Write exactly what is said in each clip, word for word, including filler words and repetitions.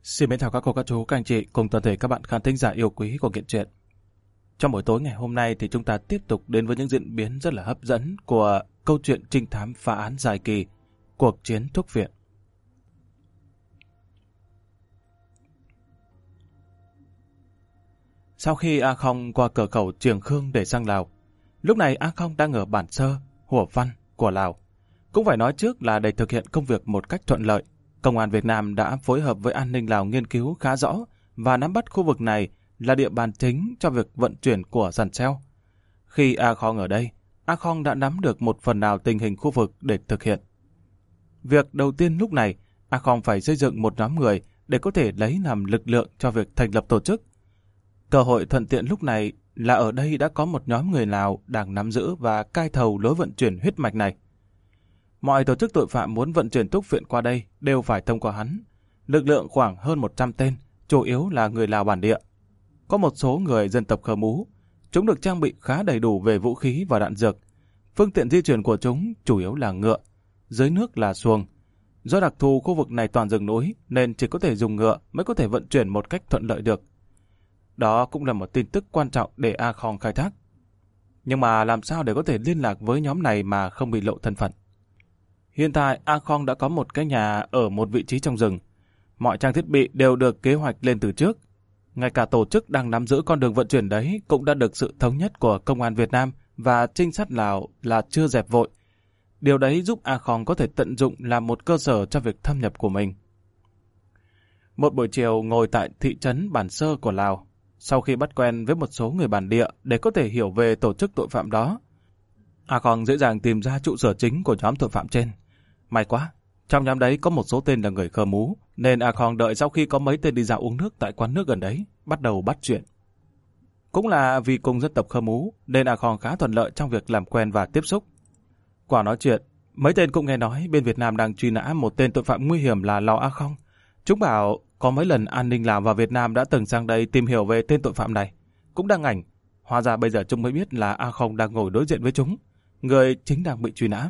Xin mến chào các cô, các chú, các anh chị cùng toàn thể các bạn khán thính giả yêu quý của Kiện Truyện. Trong buổi tối ngày hôm nay thì chúng ta tiếp tục đến với những diễn biến rất là hấp dẫn của câu chuyện trinh thám phá án dài kỳ, Cuộc chiến thuốc viện. Sau khi A Không qua cửa khẩu Triềng Khương để sang Lào, lúc này A Không đang ở bản Sơ, Hủa Văn của Lào. Cũng phải nói trước là để thực hiện công việc một cách thuận lợi, Công an Việt Nam đã phối hợp với an ninh Lào nghiên cứu khá rõ và nắm bắt khu vực này là địa bàn chính cho việc vận chuyển của dàn xeo. Khi A Không ở đây, A Không đã nắm được một phần nào tình hình khu vực để thực hiện. Việc đầu tiên lúc này, A Không phải xây dựng một nhóm người để có thể lấy làm lực lượng cho việc thành lập tổ chức. Cơ hội thuận tiện lúc này là ở đây đã có một nhóm người Lào đang nắm giữ và cai thầu lối vận chuyển huyết mạch này. Mọi tổ chức tội phạm muốn vận chuyển thuốc viện qua đây đều phải thông qua hắn. Lực lượng khoảng hơn một trăm tên, chủ yếu là người Lào bản địa. Có một số người dân tộc Khơ Mú. Chúng được trang bị khá đầy đủ về vũ khí và đạn dược. Phương tiện di chuyển của chúng chủ yếu là ngựa, dưới nước là xuồng. Do đặc thù khu vực này toàn rừng núi nên chỉ có thể dùng ngựa mới có thể vận chuyển một cách thuận lợi được. Đó cũng là một tin tức quan trọng để A Không khai thác. Nhưng mà làm sao để có thể liên lạc với nhóm này mà không bị lộ thân phận? Hiện tại A Không đã có một cái nhà ở một vị trí trong rừng. Mọi trang thiết bị đều được kế hoạch lên từ trước. Ngay cả tổ chức đang nắm giữ con đường vận chuyển đấy cũng đã được sự thống nhất của Công an Việt Nam và trinh sát Lào là chưa dẹp vội. Điều đấy giúp A Không có thể tận dụng làm một cơ sở cho việc thâm nhập của mình. Một buổi chiều ngồi tại thị trấn Bản Sơ của Lào, sau khi bắt quen với một số người bản địa để có thể hiểu về tổ chức tội phạm đó, A Không dễ dàng tìm ra trụ sở chính của nhóm tội phạm trên. May quá, trong nhóm đấy có một số tên là người Khơ Mú, nên A Không đợi sau khi có mấy tên đi dạo uống nước tại quán nước gần đấy, bắt đầu bắt chuyện. Cũng là vì cùng dân tộc Khơ Mú, nên A Không khá thuận lợi trong việc làm quen và tiếp xúc. Qua nói chuyện, mấy tên cũng nghe nói bên Việt Nam đang truy nã một tên tội phạm nguy hiểm là Lò A Không. Chúng bảo có mấy lần an ninh Lào và Việt Nam đã từng sang đây tìm hiểu về tên tội phạm này. Cũng đăng ảnh, hóa ra bây giờ chúng mới biết là A Không đang ngồi đối diện với chúng, người chính đang bị truy nã.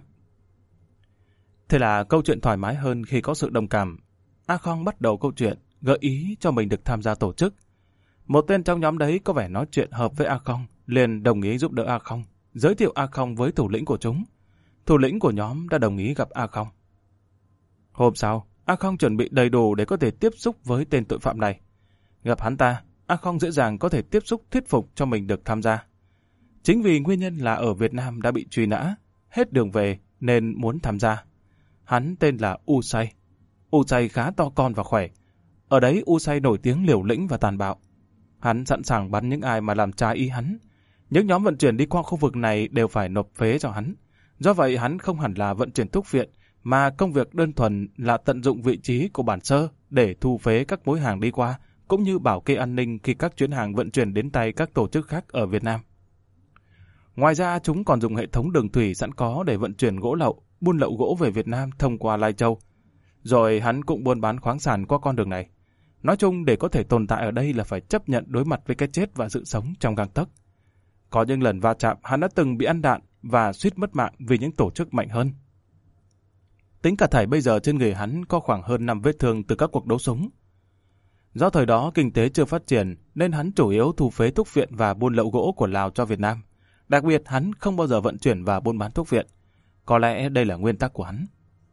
Thế là câu chuyện thoải mái hơn khi có sự đồng cảm. A Không bắt đầu câu chuyện, gợi ý cho mình được tham gia tổ chức. Một tên trong nhóm đấy có vẻ nói chuyện hợp với A Không, liền đồng ý giúp đỡ A Không, giới thiệu A Không với thủ lĩnh của chúng. Thủ lĩnh của nhóm đã đồng ý gặp A Không. Hôm sau, A Không chuẩn bị đầy đủ để có thể tiếp xúc với tên tội phạm này. Gặp hắn ta, A Không dễ dàng có thể tiếp xúc thuyết phục cho mình được tham gia. Chính vì nguyên nhân là ở Việt Nam đã bị truy nã, hết đường về nên muốn tham gia. Hắn tên là Usay. Usay khá to con và khỏe. Ở đấy Usay nổi tiếng liều lĩnh và tàn bạo. Hắn sẵn sàng bắn những ai mà làm trái ý hắn. Những nhóm vận chuyển đi qua khu vực này đều phải nộp phế cho hắn. Do vậy hắn không hẳn là vận chuyển thuốc viện, mà công việc đơn thuần là tận dụng vị trí của bản Sơ để thu phế các mối hàng đi qua, cũng như bảo kê an ninh khi các chuyến hàng vận chuyển đến tay các tổ chức khác ở Việt Nam. Ngoài ra chúng còn dùng hệ thống đường thủy sẵn có để vận chuyển gỗ lậu, buôn lậu gỗ về Việt Nam thông qua Lai Châu. Rồi hắn cũng buôn bán khoáng sản qua con đường này. Nói chung để có thể tồn tại ở đây là phải chấp nhận đối mặt với cái chết và sự sống trong gang tấc. Có những lần va chạm hắn đã từng bị ăn đạn và suýt mất mạng vì những tổ chức mạnh hơn. Tính cả thảy bây giờ trên người hắn có khoảng hơn năm vết thương từ các cuộc đấu súng. Do thời đó kinh tế chưa phát triển nên hắn chủ yếu thu phế thuốc viện và buôn lậu gỗ của Lào cho Việt Nam. Đặc biệt hắn không bao giờ vận chuyển và buôn bán thuốc viện. Có lẽ đây là nguyên tắc của hắn.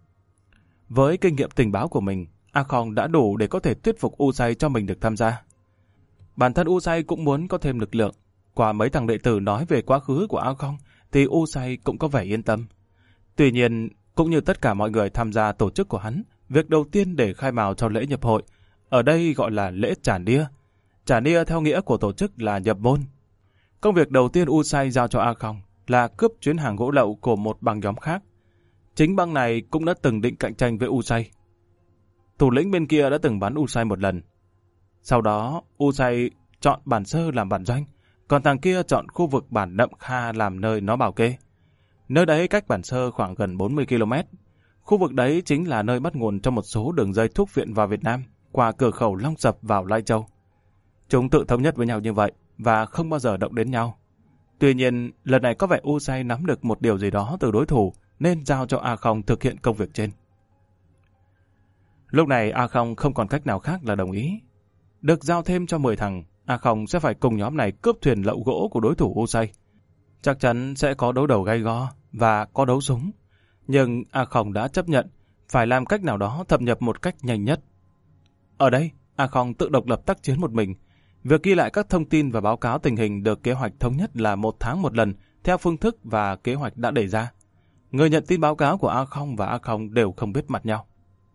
Với kinh nghiệm tình báo của mình, A Không đã đủ để có thể thuyết phục Usay cho mình được tham gia. Bản thân Usay cũng muốn có thêm lực lượng. Qua mấy thằng đệ tử nói về quá khứ của A Không thì Usay cũng có vẻ yên tâm. Tuy nhiên, cũng như tất cả mọi người tham gia tổ chức của hắn, việc đầu tiên để khai mào cho lễ nhập hội, ở đây gọi là lễ trả nia. Trả nia theo nghĩa của tổ chức là nhập môn. Công việc đầu tiên Usay giao cho A Không là cướp chuyến hàng gỗ lậu của một băng nhóm khác. Chính băng này cũng đã từng định cạnh tranh với Usay. Thủ lĩnh bên kia đã từng bắn Usay một lần. Sau đó, Usay chọn bản Sơ làm bản doanh, còn thằng kia chọn khu vực bản Nậm Kha làm nơi nó bảo kê. Nơi đấy cách bản Sơ khoảng gần bốn mươi ki lô mét. Khu vực đấy chính là nơi bắt nguồn cho một số đường dây thuốc viện vào Việt Nam, qua cửa khẩu Long Sập vào Lai Châu. Chúng tự thống nhất với nhau như vậy và không bao giờ động đến nhau. Tuy nhiên, lần này có vẻ Usay nắm được một điều gì đó từ đối thủ nên giao cho A Không thực hiện công việc trên. Lúc này A Không không còn cách nào khác là đồng ý. Được giao thêm cho mười thằng, A Không sẽ phải cùng nhóm này cướp thuyền lậu gỗ của đối thủ Usay. Chắc chắn sẽ có đấu đầu gay go và có đấu súng. Nhưng A Không đã chấp nhận phải làm cách nào đó thâm nhập một cách nhanh nhất. Ở đây, A Không tự độc lập tác chiến một mình. Việc ghi lại các thông tin và báo cáo tình hình được kế hoạch thống nhất là một tháng một lần theo phương thức và kế hoạch đã đề ra. Người nhận tin báo cáo của A Không và A Không đều không biết mặt nhau.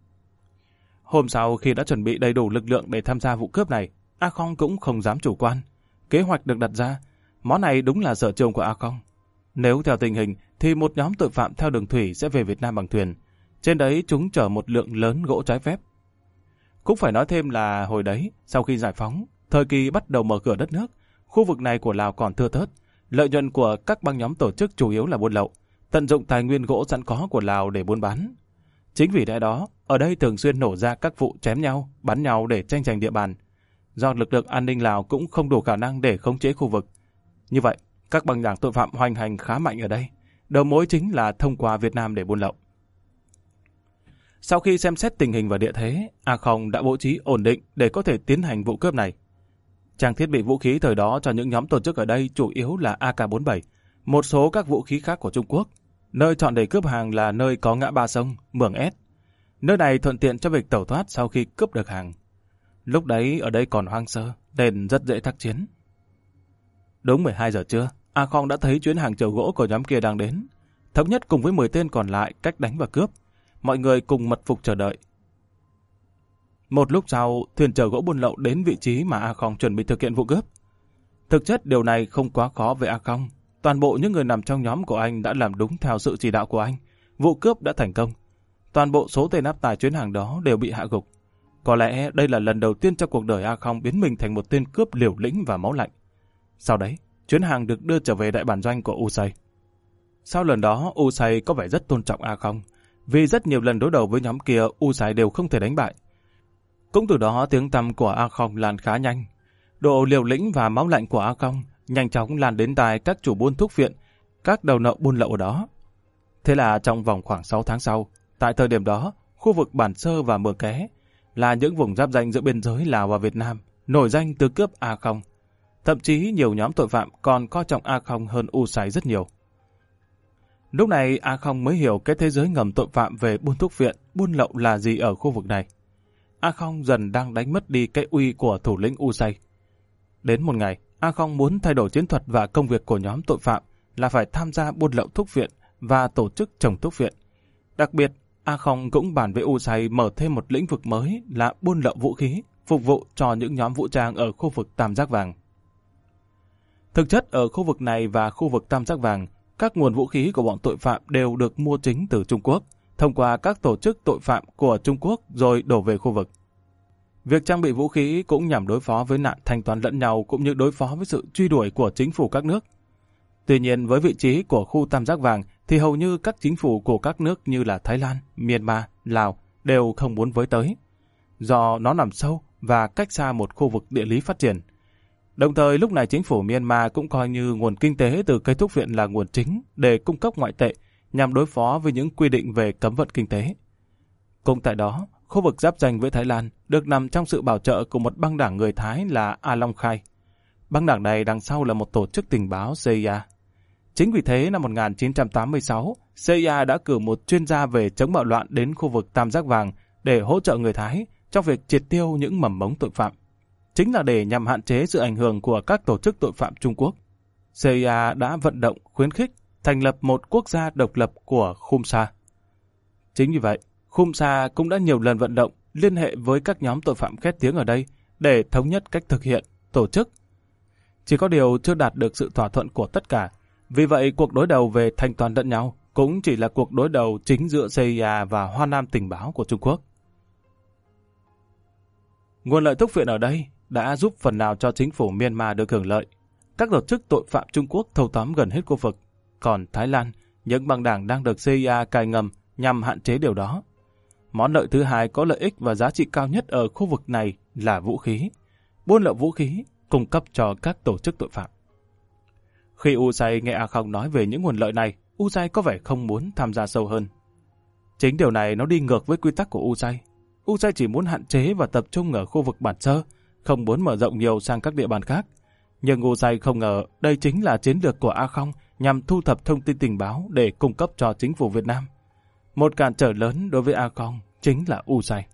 Hôm sau khi đã chuẩn bị đầy đủ lực lượng để tham gia vụ cướp này, A Không cũng không dám chủ quan. Kế hoạch được đặt ra, món này đúng là sở trường của A Không. Nếu theo tình hình thì một nhóm tội phạm theo đường thủy sẽ về Việt Nam bằng thuyền. Trên đấy chúng chở một lượng lớn gỗ trái phép. Cũng phải nói thêm là hồi đấy, sau khi giải phóng, thời kỳ bắt đầu mở cửa đất nước, khu vực này của Lào còn thưa thớt. Lợi nhuận của các băng nhóm tổ chức chủ yếu là buôn lậu, tận dụng tài nguyên gỗ sẵn có của Lào để buôn bán. Chính vì lẽ đó, ở đây thường xuyên nổ ra các vụ chém nhau, bắn nhau để tranh giành địa bàn. Do lực lượng an ninh Lào cũng không đủ khả năng để khống chế khu vực. Như vậy, các băng đảng tội phạm hoành hành khá mạnh ở đây. Đầu mối chính là thông qua Việt Nam để buôn lậu. Sau khi xem xét tình hình và địa thế, A Không đã bố trí ổn định để có thể tiến hành vụ cướp này. Trang thiết bị vũ khí thời đó cho những nhóm tổ chức ở đây chủ yếu là A K bốn mươi bảy, một số các vũ khí khác của Trung Quốc. Nơi chọn để cướp hàng là nơi có ngã ba sông, Mường Ét. Nơi này thuận tiện cho việc tẩu thoát sau khi cướp được hàng. Lúc đấy ở đây còn hoang sơ, nên rất dễ tác chiến. Đúng mười hai giờ trưa, A Không đã thấy chuyến hàng chở gỗ của nhóm kia đang đến. Thống nhất cùng với mười tên còn lại cách đánh và cướp. Mọi người cùng mật phục chờ đợi. Một lúc sau, thuyền chở gỗ buôn lậu đến vị trí mà A Không chuẩn bị thực hiện vụ cướp. Thực chất điều này không quá khó với A Không. Toàn bộ những người nằm trong nhóm của anh đã làm đúng theo sự chỉ đạo của anh. Vụ cướp đã thành công. Toàn bộ số tên áp tải chuyến hàng đó đều bị hạ gục. Có lẽ đây là lần đầu tiên trong cuộc đời A Không biến mình thành một tên cướp liều lĩnh và máu lạnh. Sau đấy, chuyến hàng được đưa trở về đại bản doanh của Usay. Sau lần đó, Usay có vẻ rất tôn trọng A Không. Vì rất nhiều lần đối đầu với nhóm kia, Usay đều không thể đánh bại. Cũng từ đó tiếng tăm của A Không lan khá nhanh. Độ liều lĩnh và máu lạnh của A Không nhanh chóng lan đến tai các chủ buôn thuốc viện, các đầu nậu buôn lậu ở đó. Thế là trong vòng khoảng sáu tháng sau, tại thời điểm đó, khu vực Bản Sơ và Mường Ké là những vùng giáp ranh giữa biên giới Lào và Việt Nam, nổi danh từ cướp A Không. Thậm chí nhiều nhóm tội phạm còn coi trọng A Không hơn Usay rất nhiều. Lúc này A Không mới hiểu cái thế giới ngầm tội phạm về buôn thuốc viện, buôn lậu là gì ở khu vực này. A Không dần đang đánh mất đi cái uy của thủ lĩnh Usay. Đến một ngày, A Không muốn thay đổi chiến thuật và công việc của nhóm tội phạm là phải tham gia buôn lậu thuốc viện và tổ chức trồng thuốc viện. Đặc biệt, A Không cũng bàn với Usay mở thêm một lĩnh vực mới là buôn lậu vũ khí, phục vụ cho những nhóm vũ trang ở khu vực Tam Giác Vàng. Thực chất ở khu vực này và khu vực Tam Giác Vàng, các nguồn vũ khí của bọn tội phạm đều được mua chính từ Trung Quốc, thông qua các tổ chức tội phạm của Trung Quốc rồi đổ về khu vực. Việc trang bị vũ khí cũng nhằm đối phó với nạn thanh toán lẫn nhau cũng như đối phó với sự truy đuổi của chính phủ các nước. Tuy nhiên với vị trí của khu Tam Giác Vàng thì hầu như các chính phủ của các nước như là Thái Lan, Myanmar, Lào đều không muốn với tới, do nó nằm sâu và cách xa một khu vực địa lý phát triển. Đồng thời lúc này chính phủ Myanmar cũng coi như nguồn kinh tế từ cây thuốc viện là nguồn chính để cung cấp ngoại tệ nhằm đối phó với những quy định về cấm vận kinh tế. Cũng tại đó, khu vực giáp ranh với Thái Lan được nằm trong sự bảo trợ của một băng đảng người Thái là A Long Khai. Băng đảng này đằng sau là một tổ chức tình báo C I A. Chính vì thế năm một nghìn chín trăm tám mươi sáu, C I A đã cử một chuyên gia về chống bạo loạn đến khu vực Tam Giác Vàng để hỗ trợ người Thái trong việc triệt tiêu những mầm mống tội phạm. Chính là để nhằm hạn chế sự ảnh hưởng của các tổ chức tội phạm Trung Quốc. C I A đã vận động, khuyến khích, thành lập một quốc gia độc lập của Khumsa. Chính vì vậy, Khumsa cũng đã nhiều lần vận động, liên hệ với các nhóm tội phạm khét tiếng ở đây để thống nhất cách thực hiện, tổ chức. Chỉ có điều chưa đạt được sự thỏa thuận của tất cả. Vì vậy, cuộc đối đầu về thanh toán lẫn nhau cũng chỉ là cuộc đối đầu chính giữa C I A và Hoa Nam tình báo của Trung Quốc. Nguồn lợi thuốc viện ở đây đã giúp phần nào cho chính phủ Myanmar được hưởng lợi. Các tổ chức tội phạm Trung Quốc thâu tóm gần hết khu vực. Còn Thái Lan, những băng đảng đang được C I A cài ngầm nhằm hạn chế điều đó. Món lợi thứ hai có lợi ích và giá trị cao nhất ở khu vực này là vũ khí. Buôn lậu vũ khí cung cấp cho các tổ chức tội phạm. Khi Usay nghe A Không nói về những nguồn lợi này, Usay có vẻ không muốn tham gia sâu hơn. Chính điều này nó đi ngược với quy tắc của Usay. u xay chỉ muốn hạn chế và tập trung ở khu vực Bản Sơ, không muốn mở rộng nhiều sang các địa bàn khác. Nhưng u xay không ngờ đây chính là chiến lược của A Khong nhằm thu thập thông tin tình báo để cung cấp cho chính phủ Việt Nam. Một cản trở lớn đối với A Khong chính là u xay.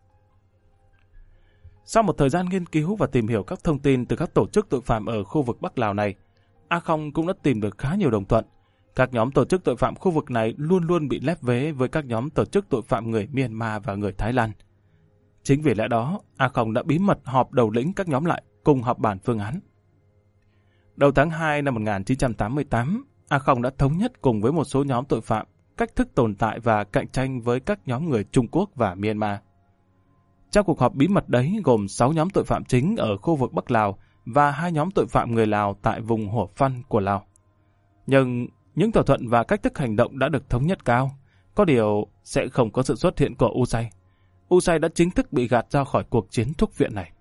Sau một thời gian nghiên cứu và tìm hiểu các thông tin từ các tổ chức tội phạm ở khu vực Bắc Lào này, A Khong cũng đã tìm được khá nhiều đồng thuận. Các nhóm tổ chức tội phạm khu vực này luôn luôn bị lép vế với các nhóm tổ chức tội phạm người Myanmar và người Thái Lan. Chính vì lẽ đó, A Khong đã bí mật họp đầu lĩnh các nhóm lại cùng họp bàn phương án. Đầu tháng hai năm một nghìn chín trăm tám mươi tám, A Khong đã thống nhất cùng với một số nhóm tội phạm cách thức tồn tại và cạnh tranh với các nhóm người Trung Quốc và Myanmar. Trong cuộc họp bí mật đấy gồm sáu nhóm tội phạm chính ở khu vực Bắc Lào và hai nhóm tội phạm người Lào tại vùng Hủa Phăn của Lào. Nhưng những thỏa thuận và cách thức hành động đã được thống nhất cao, có điều sẽ không có sự xuất hiện của u xay. u xay đã chính thức bị gạt ra khỏi cuộc chiến thuốc viện này.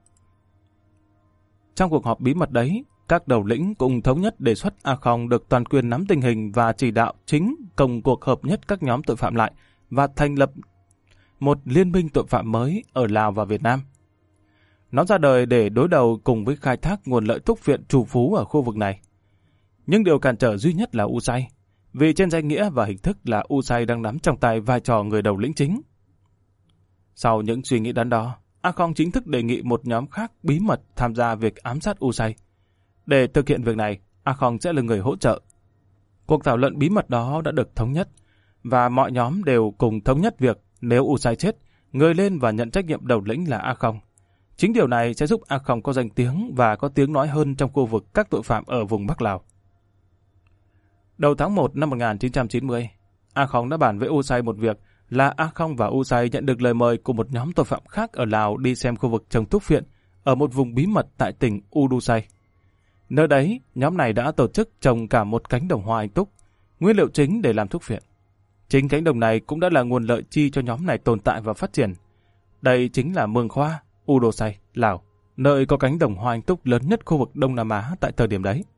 Trong cuộc họp bí mật đấy, các đầu lĩnh cùng thống nhất đề xuất A Khong được toàn quyền nắm tình hình và chỉ đạo chính công cuộc hợp nhất các nhóm tội phạm lại và thành lập một liên minh tội phạm mới ở Lào và Việt Nam. Nó ra đời để đối đầu cùng với khai thác nguồn lợi thuốc viện trù phú ở khu vực này. Nhưng điều cản trở duy nhất là u xay, vì trên danh nghĩa và hình thức là u xay đang nắm trong tay vai trò người đầu lĩnh chính. Sau những suy nghĩ đắn đo, A Khong chính thức đề nghị một nhóm khác bí mật tham gia việc ám sát u xay. Để thực hiện việc này, A Khong sẽ là người hỗ trợ. Cuộc thảo luận bí mật đó đã được thống nhất, và mọi nhóm đều cùng thống nhất việc nếu u xay chết, người lên và nhận trách nhiệm đầu lĩnh là A Khong. Chính điều này sẽ giúp A Khong có danh tiếng và có tiếng nói hơn trong khu vực các tội phạm ở vùng Bắc Lào. Đầu tháng một năm một nghìn chín trăm chín mươi, A Khong đã bàn với u xay một việc là A Khong và u xay nhận được lời mời của một nhóm tội phạm khác ở Lào đi xem khu vực trồng thuốc phiện ở một vùng bí mật tại tỉnh Udusai. Nơi đấy, nhóm này đã tổ chức trồng cả một cánh đồng hoa anh túc, nguyên liệu chính để làm thuốc phiện. Chính cánh đồng này cũng đã là nguồn lợi chi cho nhóm này tồn tại và phát triển. Đây chính là Mường Khoa, Udusai, Lào, nơi có cánh đồng hoa anh túc lớn nhất khu vực Đông Nam Á tại thời điểm đấy.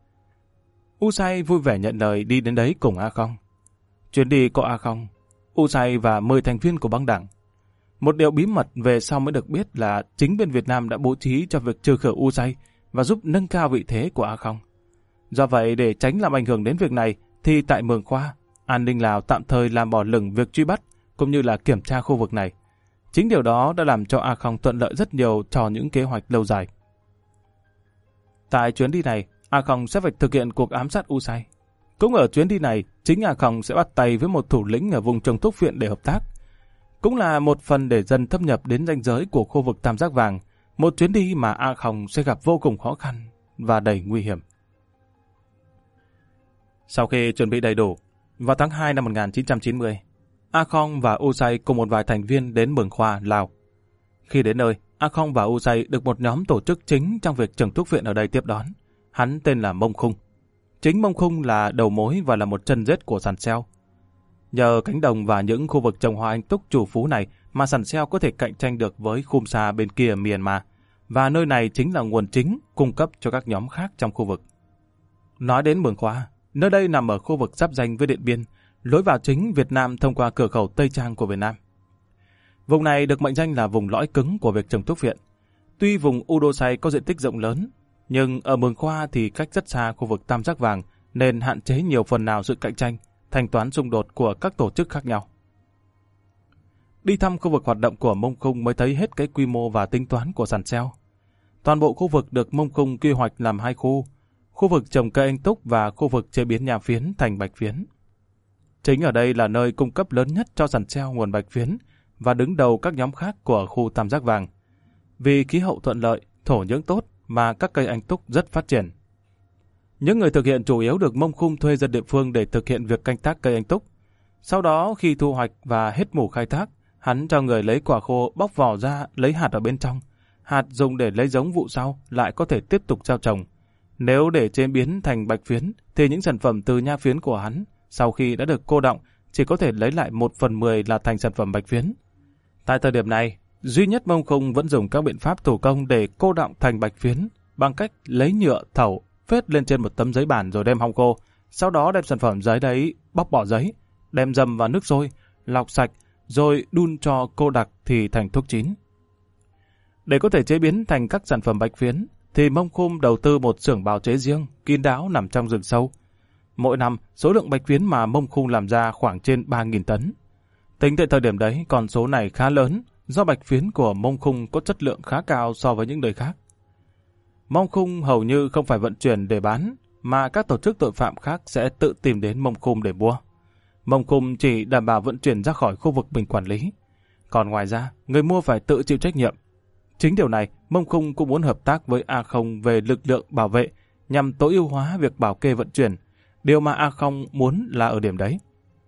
u xay vui vẻ nhận lời đi đến đấy cùng A Khong. Chuyến đi có A Khong, u xay và mười thành viên của băng đảng. Một điều bí mật về sau mới được biết là chính bên Việt Nam đã bố trí cho việc trừ khử u xay và giúp nâng cao vị thế của A Khong. Do vậy, để tránh làm ảnh hưởng đến việc này, thì tại Mường Khoa, an ninh Lào tạm thời làm bỏ lửng việc truy bắt cũng như là kiểm tra khu vực này. Chính điều đó đã làm cho A Khong thuận lợi rất nhiều cho những kế hoạch lâu dài. Tại chuyến đi này, A Khong sẽ phải thực hiện cuộc ám sát u xay. Cũng ở chuyến đi này, chính A Khong sẽ bắt tay với một thủ lĩnh ở vùng trồng thuốc phiện để hợp tác. Cũng là một phần để dần thâm nhập đến ranh giới của khu vực Tam Giác Vàng, một chuyến đi mà A Khong sẽ gặp vô cùng khó khăn và đầy nguy hiểm. Sau khi chuẩn bị đầy đủ, vào tháng hai năm một nghìn chín trăm chín mươi, A Khong và u xay cùng một vài thành viên đến Mường Khoa, Lào. Khi đến nơi, A Khong và u xay được một nhóm tổ chức chính trong việc trồng thuốc phiện ở đây tiếp đón. Hắn tên là Mông Khung. Chính Mông Khung là đầu mối và là một chân rết của Sàn Seo. Nhờ cánh đồng và những khu vực trồng hoa anh túc trù phú này mà Sàn Seo có thể cạnh tranh được với Khum Sa bên kia Myanmar, và nơi này chính là nguồn chính cung cấp cho các nhóm khác trong khu vực. Nói đến Mường Khoa, nơi đây nằm ở khu vực giáp ranh với Điện Biên, lối vào chính Việt Nam thông qua cửa khẩu Tây Trang của Việt Nam. Vùng này được mệnh danh là vùng lõi cứng của việc trồng thuốc phiện. Tuy vùng Udusai có diện tích rộng lớn, nhưng ở Mường Khoa thì cách rất xa khu vực Tam Giác Vàng nên hạn chế nhiều phần nào sự cạnh tranh, thanh toán xung đột của các tổ chức khác nhau. Đi thăm khu vực hoạt động của Mông Khung mới thấy hết cái quy mô và tính toán của Sàn Seo. Toàn bộ khu vực được Mông Khung quy hoạch làm hai khu, khu vực trồng cây anh túc và khu vực chế biến nha phiến thành bạch phiến. Chính ở đây là nơi cung cấp lớn nhất cho Sàn Seo nguồn bạch phiến và đứng đầu các nhóm khác của khu Tam Giác Vàng. Vì khí hậu thuận lợi, thổ nhưỡng tốt mà các cây anh túc rất phát triển. Những người thực hiện chủ yếu được Mông Khung thuê dân địa phương để thực hiện việc canh tác cây anh túc. Sau đó khi thu hoạch và hết mùa khai thác, hắn cho người lấy quả khô bóc vỏ ra lấy hạt ở bên trong. Hạt dùng để lấy giống vụ sau lại có thể tiếp tục gieo trồng. Nếu để chế biến thành bạch phiến thì những sản phẩm từ nha phiến của hắn sau khi đã được cô đọng chỉ có thể lấy lại một phần mười là thành sản phẩm bạch phiến. Tại thời điểm này, duy nhất Mông Khung vẫn dùng các biện pháp thủ công để cô đọng thành bạch phiến bằng cách lấy nhựa thẩu phết lên trên một tấm giấy bản rồi đem hong khô, sau đó đem sản phẩm giấy đấy bóc bỏ giấy, đem dầm vào nước sôi, lọc sạch rồi đun cho cô đặc thì thành thuốc chín. Để có thể chế biến thành các sản phẩm bạch phiến, thì Mông Khum đầu tư một xưởng bào chế riêng, kín đáo nằm trong rừng sâu. Mỗi năm, số lượng bạch phiến mà Mông Khum làm ra khoảng trên ba nghìn tấn. Tính tại thời điểm đấy, con số này khá lớn, do bạch phiến của Mông Khum có chất lượng khá cao so với những nơi khác. Mông Khum hầu như không phải vận chuyển để bán, mà các tổ chức tội phạm khác sẽ tự tìm đến Mông Khum để mua. Mông Khum chỉ đảm bảo vận chuyển ra khỏi khu vực mình quản lý. Còn ngoài ra, người mua phải tự chịu trách nhiệm. Chính điều này, Mông Khum cũng muốn hợp tác với A không về lực lượng bảo vệ nhằm tối ưu hóa việc bảo kê vận chuyển. Điều mà A không muốn là ở điểm đấy.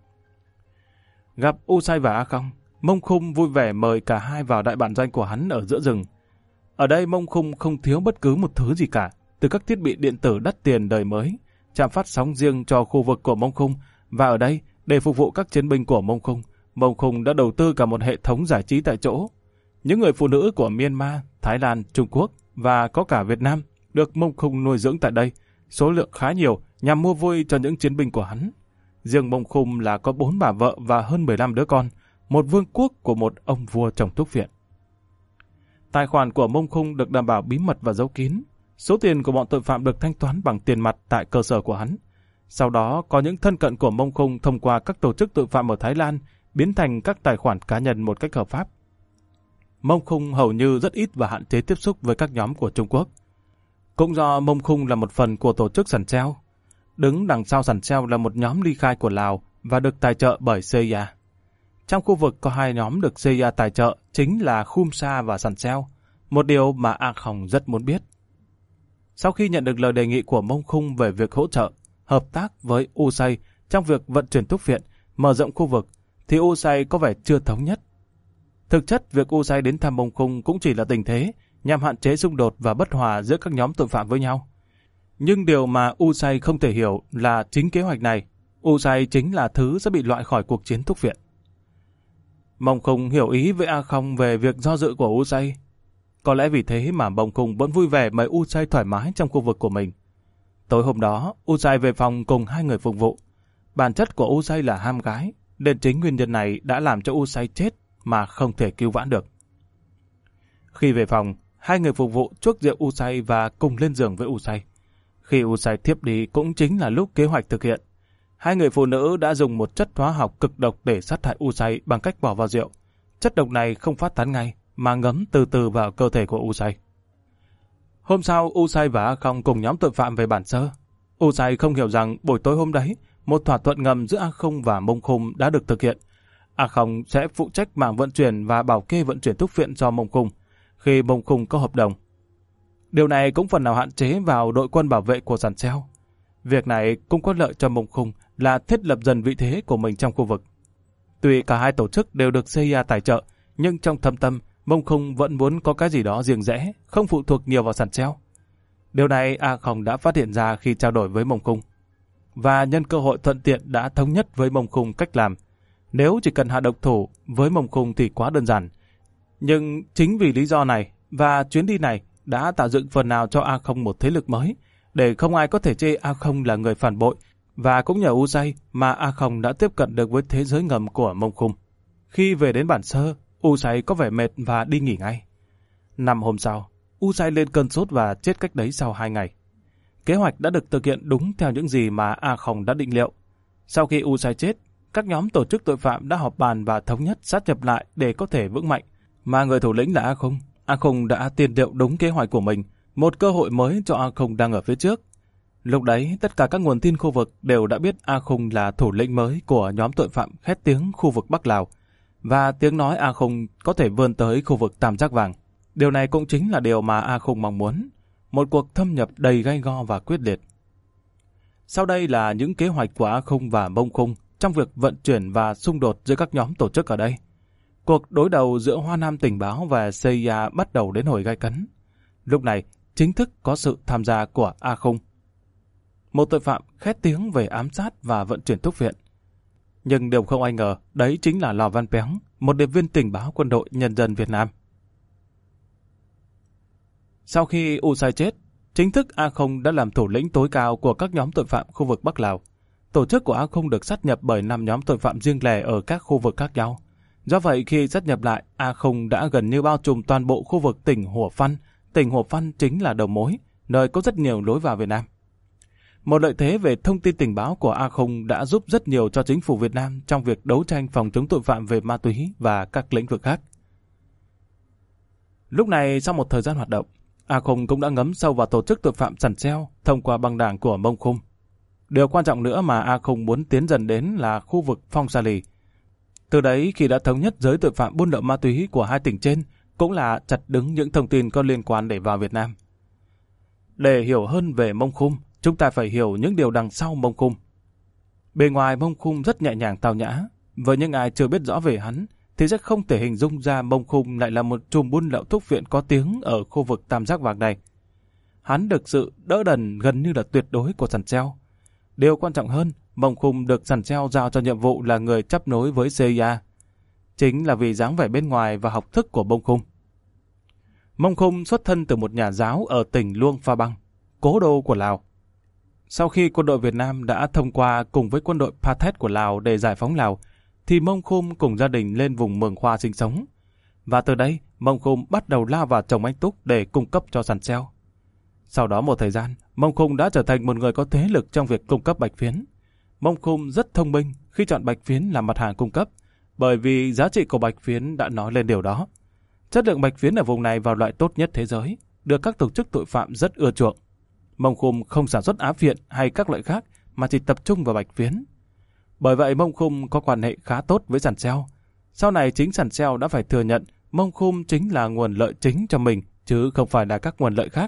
Gặp U Say và A không, Mông Khum vui vẻ mời cả hai vào đại bản doanh của hắn ở giữa rừng. Ở đây Mông Khum không thiếu bất cứ một thứ gì cả, từ các thiết bị điện tử đắt tiền đời mới, trạm phát sóng riêng cho khu vực của Mông Khum, và ở đây, để phục vụ các chiến binh của Mông Khum, Mông Khum đã đầu tư cả một hệ thống giải trí tại chỗ. Những người phụ nữ của Myanmar, Thái Lan, Trung Quốc và có cả Việt Nam được Mông Khum nuôi dưỡng tại đây, số lượng khá nhiều nhằm mua vui cho những chiến binh của hắn. Riêng Mông Khum là có bốn bà vợ và hơn mười lăm đứa con, một vương quốc của một ông vua trồng thuốc viện. Tài khoản của Mông Khum được đảm bảo bí mật và giấu kín. Số tiền của bọn tội phạm được thanh toán bằng tiền mặt tại cơ sở của hắn. Sau đó có những thân cận của Mông Khum thông qua các tổ chức tội phạm ở Thái Lan biến thành các tài khoản cá nhân một cách hợp pháp. Mông Khum hầu như rất ít và hạn chế tiếp xúc với các nhóm của Trung Quốc. Cũng do Mông Khum là một phần của tổ chức Sàn Treo. Đứng đằng sau Sàn Treo là một nhóm ly khai của Lào và được tài trợ bởi xê i a. Trong khu vực có hai nhóm được xê i a tài trợ chính là Khum Sa và Sàn Treo, một điều mà A không rất muốn biết. Sau khi nhận được lời đề nghị của Mông Khum về việc hỗ trợ, hợp tác với U Say trong việc vận chuyển thuốc viện, mở rộng khu vực, thì U Say có vẻ chưa thống nhất. Thực chất, việc U Say đến thăm Mông Khum cũng chỉ là tình thế nhằm hạn chế xung đột và bất hòa giữa các nhóm tội phạm với nhau. Nhưng điều mà U Say không thể hiểu là chính kế hoạch này, U Say chính là thứ sẽ bị loại khỏi cuộc chiến thuốc viện. Mông Khum hiểu ý với A không về việc do dự của U Say. Có lẽ vì thế mà Mông Khum vẫn vui vẻ mời U Say thoải mái trong khu vực của mình. Tối hôm đó, U Say về phòng cùng hai người phục vụ. Bản chất của U Say là ham gái, nên chính nguyên nhân này đã làm cho U Say chết mà không thể cứu vãn được. Khi về phòng, hai người phục vụ chuốc rượu U Say và cùng lên giường với U Say. Khi U Say thiếp đi cũng chính là lúc kế hoạch thực hiện. Hai người phụ nữ đã dùng một chất hóa học cực độc để sát hại U Say bằng cách bỏ vào rượu. Chất độc này không phát tán ngay, mà ngấm từ từ vào cơ thể của U Say. Hôm sau, U Say và A không cùng nhóm tội phạm về Bản Sơ. U Say không hiểu rằng buổi tối hôm đấy, một thỏa thuận ngầm giữa A không và Mông Khum đã được thực hiện. A không sẽ phụ trách mảng vận chuyển và bảo kê vận chuyển thuốc viện cho Mông Khum khi Mông Khum có hợp đồng. Điều này cũng phần nào hạn chế vào đội quân bảo vệ của Sàn Treo. Việc này cũng có lợi cho Mông Khum là thiết lập dần vị thế của mình trong khu vực. Tuy cả hai tổ chức đều được xê i a tài trợ, nhưng trong thâm tâm, Mông Khum vẫn muốn có cái gì đó riêng rẽ, không phụ thuộc nhiều vào Sàn Treo. Điều này A không đã phát hiện ra khi trao đổi với Mông Khum. Và nhân cơ hội thuận tiện đã thống nhất với Mông Khum cách làm. Nếu chỉ cần hạ độc thủ với Mông Khum thì quá đơn giản. Nhưng chính vì lý do này và chuyến đi này đã tạo dựng phần nào cho A không một thế lực mới, để không ai có thể chê A không là người phản bội, và cũng nhờ U Say mà A không đã tiếp cận được với thế giới ngầm của Mông Khum. Khi về đến Bản Sơ, U Say có vẻ mệt và đi nghỉ ngay. Năm hôm sau, U Say lên cơn sốt và chết cách đấy sau hai ngày. Kế hoạch đã được thực hiện đúng theo những gì mà A không đã định liệu. Sau khi U Say chết, các nhóm tổ chức tội phạm đã họp bàn và thống nhất sát nhập lại để có thể vững mạnh, mà người thủ lĩnh là A không. A không đã tiên liệu đúng kế hoạch của mình, một cơ hội mới cho A không đang ở phía trước. Lúc đấy, tất cả các nguồn tin khu vực đều đã biết A không là thủ lĩnh mới của nhóm tội phạm khét tiếng khu vực Bắc Lào, và tiếng nói A không có thể vươn tới khu vực Tam Giác Vàng. Điều này cũng chính là điều mà A không mong muốn, một cuộc thâm nhập đầy gay go và quyết liệt. Sau đây là những kế hoạch của A không và Mông Khum trong việc vận chuyển và xung đột giữa các nhóm tổ chức ở đây. Cuộc đối đầu giữa Hoa Nam Tình báo và xê i a bắt đầu đến hồi gay cấn. Lúc này, chính thức có sự tham gia của A không, một tội phạm khét tiếng về ám sát và vận chuyển thuốc viện. Nhưng điều không ai ngờ, đấy chính là Lò Văn Péng, một điệp viên tình báo quân đội nhân dân Việt Nam. Sau khi U Say chết, chính thức A không đã làm thủ lĩnh tối cao của các nhóm tội phạm khu vực Bắc Lào. Tổ chức của A không được sát nhập bởi năm nhóm tội phạm riêng lẻ ở các khu vực khác nhau. Do vậy khi sát nhập lại, A không đã gần như bao trùm toàn bộ khu vực tỉnh Hủa Phăn. Tỉnh Hủa Phăn chính là đầu mối, nơi có rất nhiều lối vào Việt Nam. Một lợi thế về thông tin tình báo của A không đã giúp rất nhiều cho chính phủ Việt Nam trong việc đấu tranh phòng chống tội phạm về ma túy và các lĩnh vực khác. Lúc này, sau một thời gian hoạt động, A không cũng đã ngấm sâu vào tổ chức tội phạm Sằn Seo thông qua băng đảng của Mông Khung. Điều quan trọng nữa mà A không muốn tiến dần đến là khu vực Phong Sa Lì. Từ đấy, khi đã thống nhất giới tội phạm buôn lậu ma túy của hai tỉnh trên, cũng là chặt đứng những thông tin có liên quan để vào Việt Nam. Để hiểu hơn về Mông Khung, chúng ta phải hiểu những điều đằng sau Mông Khung. Bề ngoài Mông Khung rất nhẹ nhàng tao nhã, với những ai chưa biết rõ về hắn thì sẽ không thể hình dung ra Mông Khung lại là một trùm buôn lậu thuốc viện có tiếng ở khu vực Tam Giác Vàng này. Hắn được sự đỡ đần gần như là tuyệt đối của Sằn Seo. Điều quan trọng hơn, Mông Khung được Sằn Seo giao cho nhiệm vụ là người chấp nối với xê i a. Chính là vì dáng vẻ bên ngoài và học thức của Mông Khung. Mông Khung xuất thân từ một nhà giáo ở tỉnh Luông Pha Băng, cố đô của Lào. Sau khi quân đội Việt Nam đã thông qua cùng với quân đội Pathet của Lào để giải phóng Lào, thì Mông Khung cùng gia đình lên vùng Mường Khoa sinh sống. Và từ đây, Mông Khung bắt đầu lao vào trồng anh túc để cung cấp cho Sằn Seo. Sau đó một thời gian, Mông Khung đã trở thành một người có thế lực trong việc cung cấp bạch phiến. Mông Khung rất thông minh khi chọn bạch phiến làm mặt hàng cung cấp, bởi vì giá trị của bạch phiến đã nói lên điều đó. Chất lượng bạch phiến ở vùng này vào loại tốt nhất thế giới, được các tổ chức tội phạm rất ưa chuộng. Mông Khung không sản xuất á phiện hay các loại khác, mà chỉ tập trung vào bạch phiến. Bởi vậy Mông Khung có quan hệ khá tốt với Sằn Seo. Sau này chính Sằn Seo đã phải thừa nhận Mông Khung chính là nguồn lợi chính cho mình, chứ không phải là các nguồn lợi khác.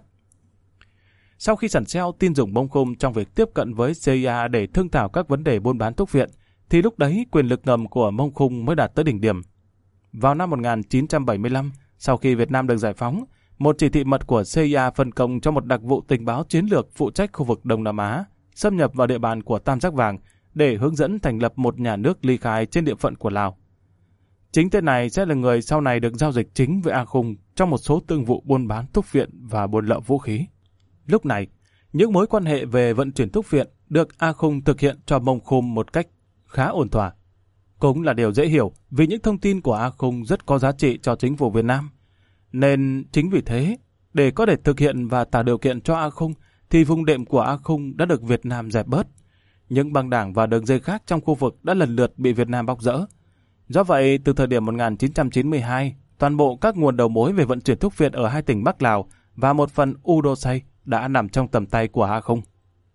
Sau khi Sằn Seo tin dùng Mông Khung trong việc tiếp cận với xê i a để thương thảo các vấn đề buôn bán thuốc viện, thì lúc đấy quyền lực ngầm của Mông Khung mới đạt tới đỉnh điểm. Vào năm một nghìn chín trăm bảy mươi lăm, sau khi Việt Nam được giải phóng, một chỉ thị mật của xê i a phân công cho một đặc vụ tình báo chiến lược phụ trách khu vực Đông Nam Á, xâm nhập vào địa bàn của Tam Giác Vàng để hướng dẫn thành lập một nhà nước ly khai trên địa phận của Lào. Chính tên này sẽ là người sau này được giao dịch chính với A Khung trong một số thương vụ buôn bán thuốc viện và buôn lậu vũ khí. Lúc này, những mối quan hệ về vận chuyển thuốc viện được A Khung thực hiện cho Mông Khung một cách khá ổn thỏa. Cũng là điều dễ hiểu vì những thông tin của A Khung rất có giá trị cho chính phủ Việt Nam. Nên chính vì thế, để có thể thực hiện và tạo điều kiện cho A Khung, thì vùng đệm của A Khung đã được Việt Nam dẹp bớt. Những băng đảng và đường dây khác trong khu vực đã lần lượt bị Việt Nam bóc rỡ. Do vậy, từ thời điểm một nghìn chín trăm chín mươi hai, toàn bộ các nguồn đầu mối về vận chuyển thuốc viện ở hai tỉnh Bắc Lào và một phần Udosay đã nằm trong tầm tay của A Khung.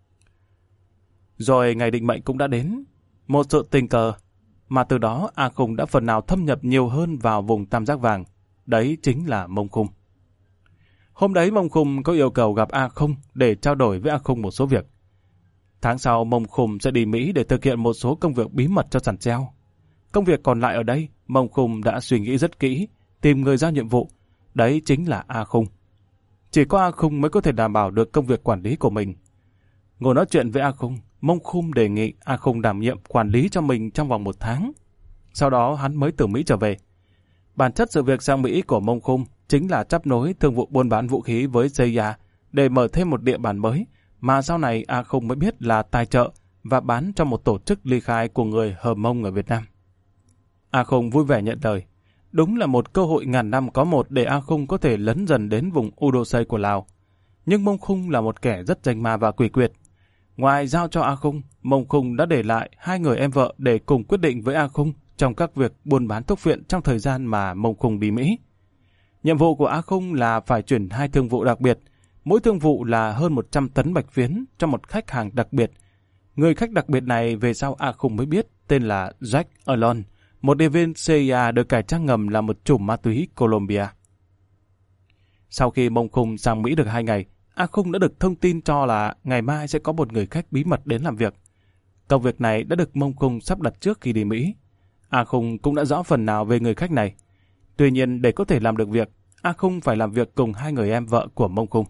Rồi ngày định mệnh cũng đã đến. Một sự tình cờ, mà từ đó A Khung đã phần nào thâm nhập nhiều hơn vào vùng Tam Giác Vàng. Đấy chính là Mông Khung. Hôm đấy Mông Khung có yêu cầu gặp A Khung để trao đổi với A Khung một số việc. Tháng sau Mông Khung sẽ đi Mỹ để thực hiện một số công việc bí mật cho Sằn Seo. Công việc còn lại ở đây, Mông Khung đã suy nghĩ rất kỹ, tìm người giao nhiệm vụ. Đấy chính là A Khung. Chỉ có A Khung mới có thể đảm bảo được công việc quản lý của mình. Ngồi nói chuyện với A Khung, Mông Khung đề nghị A Khung đảm nhiệm quản lý cho mình trong vòng một tháng. Sau đó hắn mới từ Mỹ trở về. Bản chất sự việc sang Mỹ của Mông Khung chính là chấp nối thương vụ buôn bán vũ khí với xê i a để mở thêm một địa bàn mới, mà sau này A Khung mới biết là tài trợ và bán cho một tổ chức ly khai của người Hờ Mông ở Việt Nam. A Khung vui vẻ nhận lời. Đúng là một cơ hội ngàn năm có một để A Khung có thể lấn dần đến vùng Udosay của Lào. Nhưng Mông Khung là một kẻ rất danh ma và quỷ quyệt. Ngoài giao cho A Khung, Mông Khung đã để lại hai người em vợ để cùng quyết định với A Khung trong các việc buôn bán thuốc viện trong thời gian mà Mông Khung đi Mỹ. Nhiệm vụ của A Khung là phải chuyển hai thương vụ đặc biệt, mỗi thương vụ là hơn một trăm tấn bạch phiến cho một khách hàng đặc biệt. Người khách đặc biệt này về sau A Khung mới biết tên là Jack Alon, một điệp viên xê i a được cải trang ngầm là một chùm ma túy Colombia. Sau khi Mông Khung sang Mỹ được hai ngày, A Khung đã được thông tin cho là ngày mai sẽ có một người khách bí mật đến làm việc. Công việc này đã được Mông Khung sắp đặt trước khi đi Mỹ. A Khung cũng đã rõ phần nào về người khách này. Tuy nhiên để có thể làm được việc, A Khung phải làm việc cùng hai người em vợ của Mông Khung.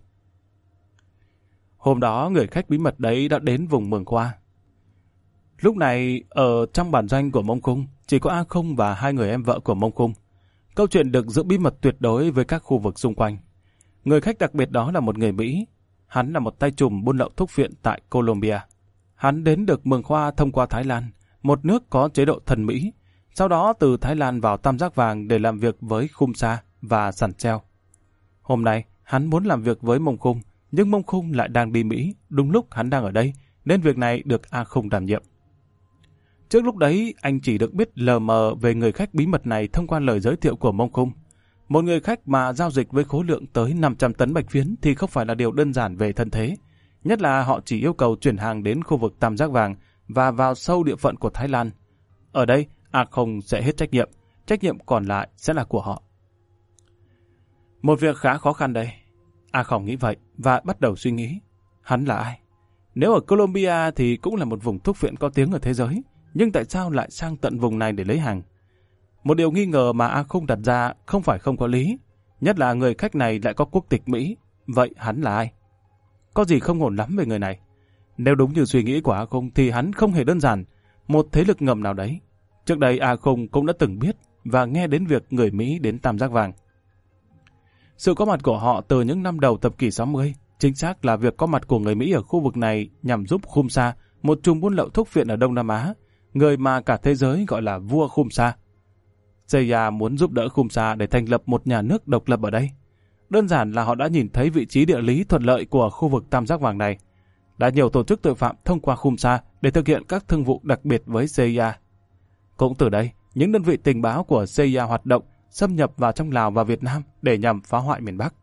Hôm đó người khách bí mật đấy đã đến vùng Mường Khoa. Lúc này ở trong bản doanh của Mông Khung chỉ có A Khung và hai người em vợ của Mông Khung. Câu chuyện được giữ bí mật tuyệt đối với các khu vực xung quanh. Người khách đặc biệt đó là một người Mỹ. Hắn là một tay trùm buôn lậu thuốc viện tại Colombia. Hắn đến được Mường Khoa thông qua Thái Lan, một nước có chế độ thần Mỹ. sau đó từ Thái Lan vào Tam Giác Vàng để làm việc với Khum Sa và Sàn Treo. Hôm nay, hắn muốn làm việc với Mông Khung, nhưng Mông Khung lại đang đi Mỹ, đúng lúc hắn đang ở đây, nên việc này được A Khung đảm nhiệm. Trước lúc đấy, anh chỉ được biết lờ mờ về người khách bí mật này thông qua lời giới thiệu của Mông Khung. Một người khách mà giao dịch với khối lượng tới năm trăm tấn bạch phiến thì không phải là điều đơn giản về thân thế. Nhất là họ chỉ yêu cầu chuyển hàng đến khu vực Tam Giác Vàng và vào sâu địa phận của Thái Lan. Ở đây, A Khung sẽ hết trách nhiệm, trách nhiệm còn lại sẽ là của họ. Một việc khá khó khăn đây. A Khung nghĩ vậy và bắt đầu suy nghĩ. Hắn là ai? Nếu ở Colombia thì cũng là một vùng thuốc phiện có tiếng ở thế giới, nhưng tại sao lại sang tận vùng này để lấy hàng? Một điều nghi ngờ mà A Khung đặt ra không phải không có lý, nhất là người khách này lại có quốc tịch Mỹ. Vậy hắn là ai? Có gì không ổn lắm về người này. Nếu đúng như suy nghĩ của A Khung thì hắn không hề đơn giản, một thế lực ngầm nào đấy. Trước đây A Khung cũng đã từng biết và nghe đến việc người Mỹ đến Tam Giác Vàng. Sự có mặt của họ từ những năm đầu thập kỷ sáu mươi, chính xác là việc có mặt của người Mỹ ở khu vực này nhằm giúp Khum Sa, một chùm buôn lậu thuốc phiện ở Đông Nam Á, người mà cả thế giới gọi là vua Khum Sa. xê i a muốn giúp đỡ Khum Sa để thành lập một nhà nước độc lập ở đây. Đơn giản là họ đã nhìn thấy vị trí địa lý thuận lợi của khu vực Tam Giác Vàng này. Đã nhiều tổ chức tội phạm thông qua Khum Sa để thực hiện các thương vụ đặc biệt với xê i a. Cũng từ đây, những đơn vị tình báo của xê i a hoạt động, xâm nhập vào trong Lào và Việt Nam để nhằm phá hoại miền Bắc.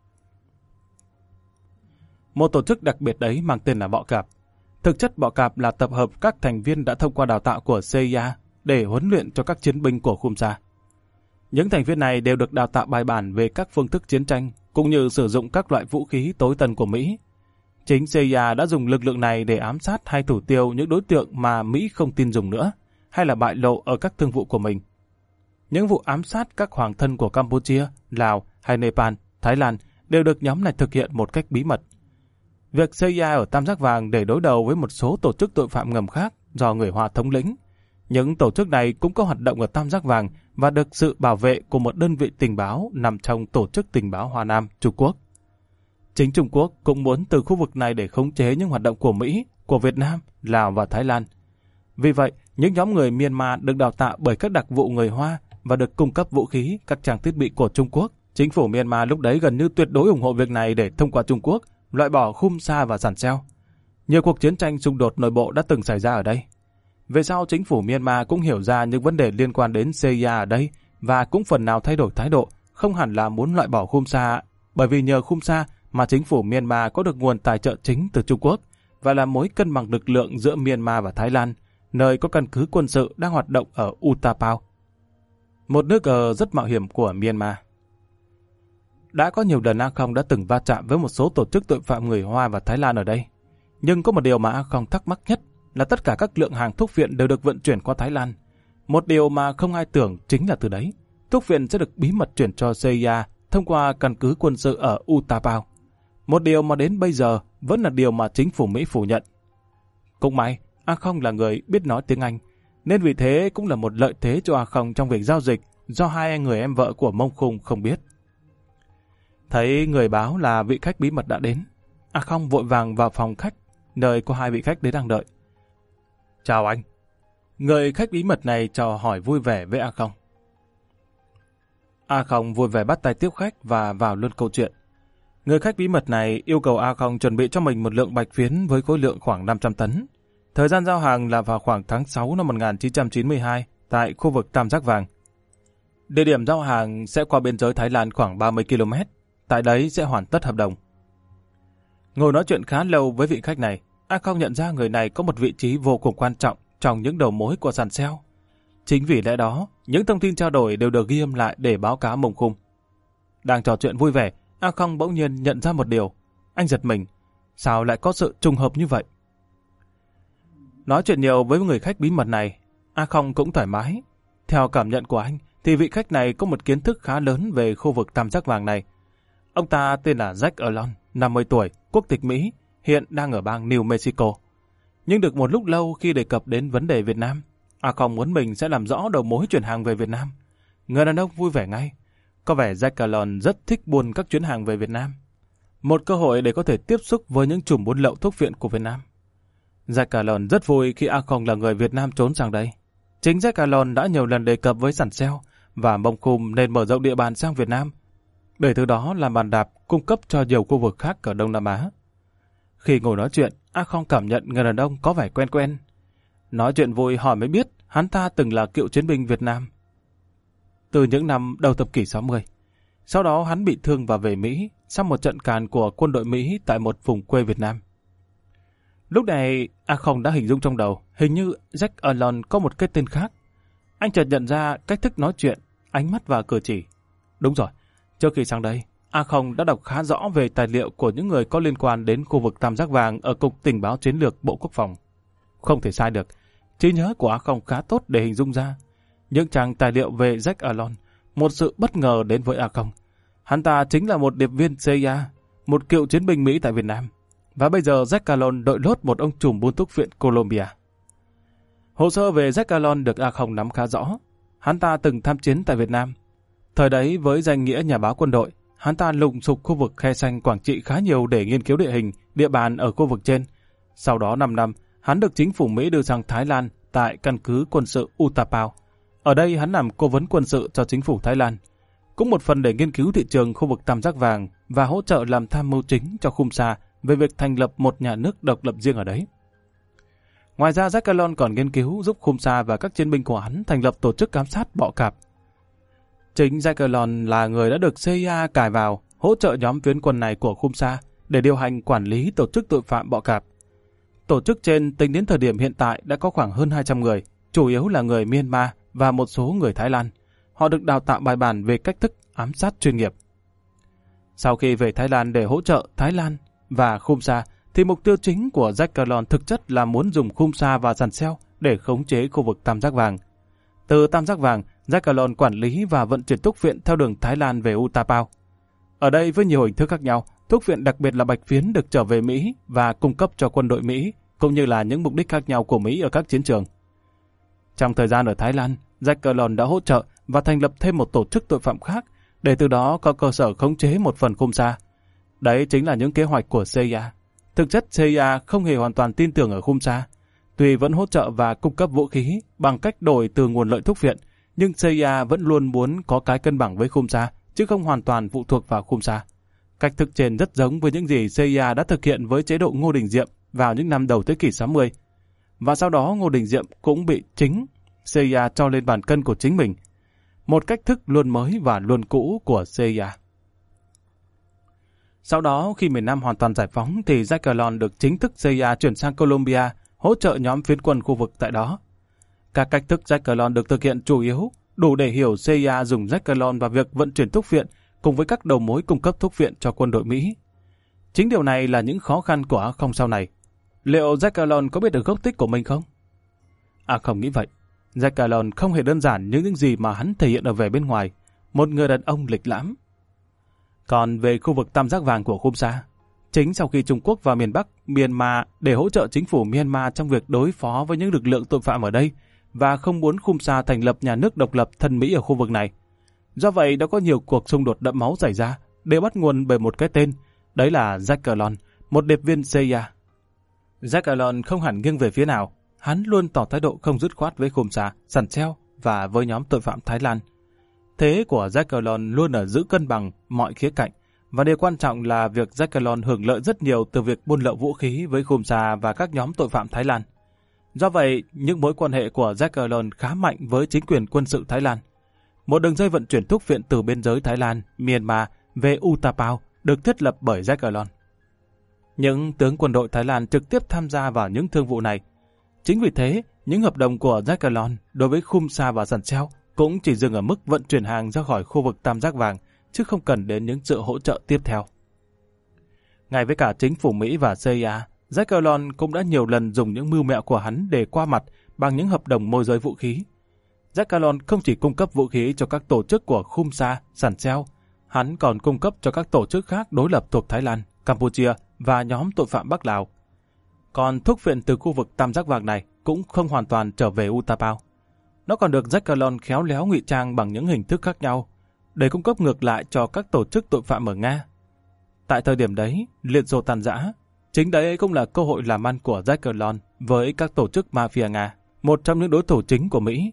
Một tổ chức đặc biệt đấy mang tên là Bọ Cạp. Thực chất Bọ Cạp là tập hợp các thành viên đã thông qua đào tạo của xê i a để huấn luyện cho các chiến binh của Khum Sa. Những thành viên này đều được đào tạo bài bản về các phương thức chiến tranh, cũng như sử dụng các loại vũ khí tối tân của Mỹ. Chính xê i a đã dùng lực lượng này để ám sát hay thủ tiêu những đối tượng mà Mỹ không tin dùng nữa, hay là bại lộ ở các thương vụ của mình. Những vụ ám sát các hoàng thân của Campuchia, Lào hay Nepal, Thái Lan đều được nhóm này thực hiện một cách bí mật. Việc xê i a ở Tam Giác Vàng để đối đầu với một số tổ chức tội phạm ngầm khác do người Hoa thống lĩnh. Những tổ chức này cũng có hoạt động ở Tam Giác Vàng và được sự bảo vệ của một đơn vị tình báo nằm trong Tổ chức Tình báo Hoa Nam, Trung Quốc. Chính Trung Quốc cũng muốn từ khu vực này để khống chế những hoạt động của Mỹ, của Việt Nam, Lào và Thái Lan. Vì vậy, những nhóm người Myanmar được đào tạo bởi các đặc vụ người Hoa và được cung cấp vũ khí, các trang thiết bị của Trung Quốc. Chính phủ Myanmar lúc đấy gần như tuyệt đối ủng hộ việc này để thông qua Trung Quốc, loại bỏ Khum Sa và Sàn Treo. Nhiều cuộc chiến tranh xung đột nội bộ đã từng xảy ra ở đây. Về sau, chính phủ Myanmar cũng hiểu ra những vấn đề liên quan đến xê i a ở đây và cũng phần nào thay đổi thái độ, không hẳn là muốn loại bỏ Khum Sa, bởi vì nhờ Khum Sa mà chính phủ Myanmar có được nguồn tài trợ chính từ Trung Quốc và là mối cân bằng lực lượng giữa Myanmar và Thái Lan, nơi có căn cứ quân sự đang hoạt động ở Utapao, một nước cờ rất mạo hiểm của Myanmar. Đã có nhiều lần A Khong đã từng va chạm với một số tổ chức tội phạm người Hoa và Thái Lan ở đây. Nhưng có một điều mà A Khong thắc mắc nhất là tất cả các lượng hàng thuốc viện đều được vận chuyển qua Thái Lan. Một điều mà không ai tưởng chính là từ đấy, thuốc viện sẽ được bí mật chuyển cho xê i a thông qua căn cứ quân sự ở Utapao. Một điều mà đến bây giờ vẫn là điều mà chính phủ Mỹ phủ nhận. Cũng may, A Khong là người biết nói tiếng Anh, nên vì thế cũng là một lợi thế cho A Khong trong việc giao dịch do hai người em vợ của Mông Khung không biết. Thấy người báo là vị khách bí mật đã đến, A Khong vội vàng vào phòng khách, nơi có hai vị khách đến đang đợi. Chào anh. Người khách bí mật này chào hỏi vui vẻ với A Khong. A Khong vui vẻ bắt tay tiếp khách và vào luôn câu chuyện. Người khách bí mật này yêu cầu A Khong chuẩn bị cho mình một lượng bạch phiến với khối lượng khoảng năm trăm tấn. Thời gian giao hàng là vào khoảng tháng sáu năm một nghìn chín trăm chín mươi hai tại khu vực Tam Giác Vàng. Địa điểm giao hàng sẽ qua biên giới Thái Lan khoảng ba mươi ki lô mét. Tại đấy sẽ hoàn tất hợp đồng. Ngồi nói chuyện khá lâu với vị khách này, A Khong nhận ra người này có một vị trí vô cùng quan trọng trong những đầu mối của Sàn Treo. Chính vì lẽ đó, những thông tin trao đổi đều được ghi âm lại để báo cáo Mông Khung. Đang trò chuyện vui vẻ, A Khong bỗng nhiên nhận ra một điều. Anh giật mình. Sao lại có sự trùng hợp như vậy? Nói chuyện nhiều với người khách bí mật này, A Khong cũng thoải mái. Theo cảm nhận của anh, thì vị khách này có một kiến thức khá lớn về khu vực Tam Giác Vàng này. Ông ta tên là Jack Erlon, năm mươi tuổi, quốc tịch Mỹ, hiện đang ở bang New Mexico. Nhưng được một lúc lâu khi đề cập đến vấn đề Việt Nam, A Khong muốn mình sẽ làm rõ đầu mối chuyển hàng về Việt Nam. Người đàn ông vui vẻ ngay. Có vẻ Jack Erlon rất thích buôn các chuyến hàng về Việt Nam. Một cơ hội để có thể tiếp xúc với những chùm buôn lậu thuốc viện của Việt Nam. Jack Erlon rất vui khi A Khong là người Việt Nam trốn sang đây. Chính Jack Alon đã nhiều lần đề cập với Sẵn Seo và Mông Khum nên mở rộng địa bàn sang Việt Nam, để từ đó làm bàn đạp cung cấp cho nhiều khu vực khác ở Đông Nam Á. Khi ngồi nói chuyện, A Khong cảm nhận người đàn ông có vẻ quen quen. Nói chuyện vui hỏi mới biết hắn ta từng là cựu chiến binh Việt Nam. Từ những năm đầu thập kỷ sáu mươi, sau đó hắn bị thương và về Mỹ sau một trận càn của quân đội Mỹ tại một vùng quê Việt Nam. Lúc này, A Khong đã hình dung trong đầu, hình như Jack Alon có một cái tên khác. Anh chợt nhận ra cách thức nói chuyện, ánh mắt và cử chỉ. Đúng rồi, trước khi sang đây, A Khong đã đọc khá rõ về tài liệu của những người có liên quan đến khu vực Tam Giác Vàng ở Cục Tình báo Chiến lược Bộ Quốc phòng. Không thể sai được, trí nhớ của A Khong khá tốt để hình dung ra. Những trang tài liệu về Jack Alon, một sự bất ngờ đến với A Khong. Hắn ta chính là một điệp viên xê i a, một cựu chiến binh Mỹ tại Việt Nam. Và bây giờ Jack Alon đội lốt một ông trùm buôn thuốc viện Colombia. Hồ sơ về Jack Alon được A Khong nắm khá rõ. Hắn ta từng tham chiến tại Việt Nam. Thời đấy với danh nghĩa nhà báo quân đội, hắn ta lùng sục khu vực Khe Xanh Quảng Trị khá nhiều để nghiên cứu địa hình, địa bàn ở khu vực trên. Sau đó năm năm, hắn được chính phủ Mỹ đưa sang Thái Lan tại căn cứ quân sự Utapao. Ở đây hắn làm cố vấn quân sự cho chính phủ Thái Lan, cũng một phần để nghiên cứu thị trường khu vực Tam Giác Vàng và hỗ trợ làm tham mưu chính cho Khum Sa về việc thành lập một nhà nước độc lập riêng ở đấy. Ngoài ra, Jack Alon còn nghiên cứu giúp Khum Sa và các chiến binh của hắn thành lập tổ chức ám sát bọ cạp. Chính Jack Alon là người đã được xê i a cài vào hỗ trợ nhóm phiến quân này của Khum Sa để điều hành quản lý tổ chức tội phạm bọ cạp. Tổ chức trên tính đến thời điểm hiện tại đã có khoảng hơn hai trăm người, chủ yếu là người Myanmar và một số người Thái Lan. Họ được đào tạo bài bản về cách thức ám sát chuyên nghiệp. Sau khi về Thái Lan để hỗ trợ Thái Lan và Khum Sa, thì mục tiêu chính của Jack Alon thực chất là muốn dùng Khum Sa và Sẵn Seo để khống chế khu vực Tam Giác Vàng. Từ Tam Giác Vàng, Jack Alon quản lý và vận chuyển thuốc viện theo đường Thái Lan về Utapao. Ở đây với nhiều hình thức khác nhau, thuốc viện đặc biệt là bạch phiến được trở về Mỹ và cung cấp cho quân đội Mỹ, cũng như là những mục đích khác nhau của Mỹ ở các chiến trường. Trong thời gian ở Thái Lan, Jack Alon đã hỗ trợ và thành lập thêm một tổ chức tội phạm khác để từ đó có cơ sở khống chế một phần Khum Sa. Đấy chính là những kế hoạch của xê i a. Thực chất xê i a không hề hoàn toàn tin tưởng ở Khum Sa. Tuy vẫn hỗ trợ và cung cấp vũ khí bằng cách đổi từ nguồn lợi thuốc viện, nhưng xê i a vẫn luôn muốn có cái cân bằng với Khum Sa, chứ không hoàn toàn phụ thuộc vào Khum Sa. Cách thức trên rất giống với những gì xê i a đã thực hiện với chế độ Ngô Đình Diệm vào những năm đầu thế kỷ sáu mươi. Và sau đó Ngô Đình Diệm cũng bị chính xê i a cho lên bàn cân của chính mình. Một cách thức luôn mới và luôn cũ của xê i a. Sau đó, khi miền Nam hoàn toàn giải phóng, thì Jack Alon được chính thức xê i a chuyển sang Colombia, hỗ trợ nhóm phiến quân khu vực tại đó. Các cách thức Jack Alon được thực hiện chủ yếu đủ để hiểu xê i a dùng Jack Alon vào việc vận chuyển thuốc viện cùng với các đầu mối cung cấp thuốc viện cho quân đội Mỹ. Chính điều này là những khó khăn của A Khong sau này. Liệu Jack Alon có biết được gốc tích của mình không? A Khong nghĩ vậy. Jack Alon không hề đơn giản như những gì mà hắn thể hiện ở vẻ bên ngoài, một người đàn ông lịch lãm. Còn về khu vực Tam Giác Vàng của Khum Sa, chính sau khi Trung Quốc vào miền Bắc, Myanmar để hỗ trợ chính phủ Myanmar trong việc đối phó với những lực lượng tội phạm ở đây và không muốn Khum Sa thành lập nhà nước độc lập thân Mỹ ở khu vực này. Do vậy đã có nhiều cuộc xung đột đẫm máu xảy ra, đều bắt nguồn bởi một cái tên, đấy là Jack Alon, một điệp viên xê i a. Jack Alon không hẳn nghiêng về phía nào, hắn luôn tỏ thái độ không dứt khoát với Khum Sa, Sẵn Seo và với nhóm tội phạm Thái Lan. Thế của Jack Alon luôn ở giữ cân bằng mọi khía cạnh, và điều quan trọng là việc Jack Alon hưởng lợi rất nhiều từ việc buôn lậu vũ khí với Khum Sa và các nhóm tội phạm Thái Lan. Do vậy, những mối quan hệ của Jack Alon khá mạnh với chính quyền quân sự Thái Lan. Một đường dây vận chuyển thuốc viện từ biên giới Thái Lan, Myanmar về Utapao được thiết lập bởi Jack Alon. Những tướng quân đội Thái Lan trực tiếp tham gia vào những thương vụ này. Chính vì thế, những hợp đồng của Jack Alon đối với Khum Sa và Sẵn Seo cũng chỉ dừng ở mức vận chuyển hàng ra khỏi khu vực Tam Giác Vàng, chứ không cần đến những sự hỗ trợ tiếp theo. Ngay với cả chính phủ Mỹ và xê i a, Jack Alon cũng đã nhiều lần dùng những mưu mẹo của hắn để qua mặt bằng những hợp đồng môi giới vũ khí. Jack Alon không chỉ cung cấp vũ khí cho các tổ chức của Khum Sa, Sẵn Seo, hắn còn cung cấp cho các tổ chức khác đối lập thuộc Thái Lan, Campuchia và nhóm tội phạm Bắc Lào. Còn thuốc viện từ khu vực Tam Giác Vàng này cũng không hoàn toàn trở về Utapao. Nó còn được Jack Alon khéo léo ngụy trang bằng những hình thức khác nhau để cung cấp ngược lại cho các tổ chức tội phạm ở Nga. Tại thời điểm đấy, Liên Xô tan rã, chính đấy cũng là cơ hội làm ăn của Jack Alon với các tổ chức mafia Nga, một trong những đối thủ chính của Mỹ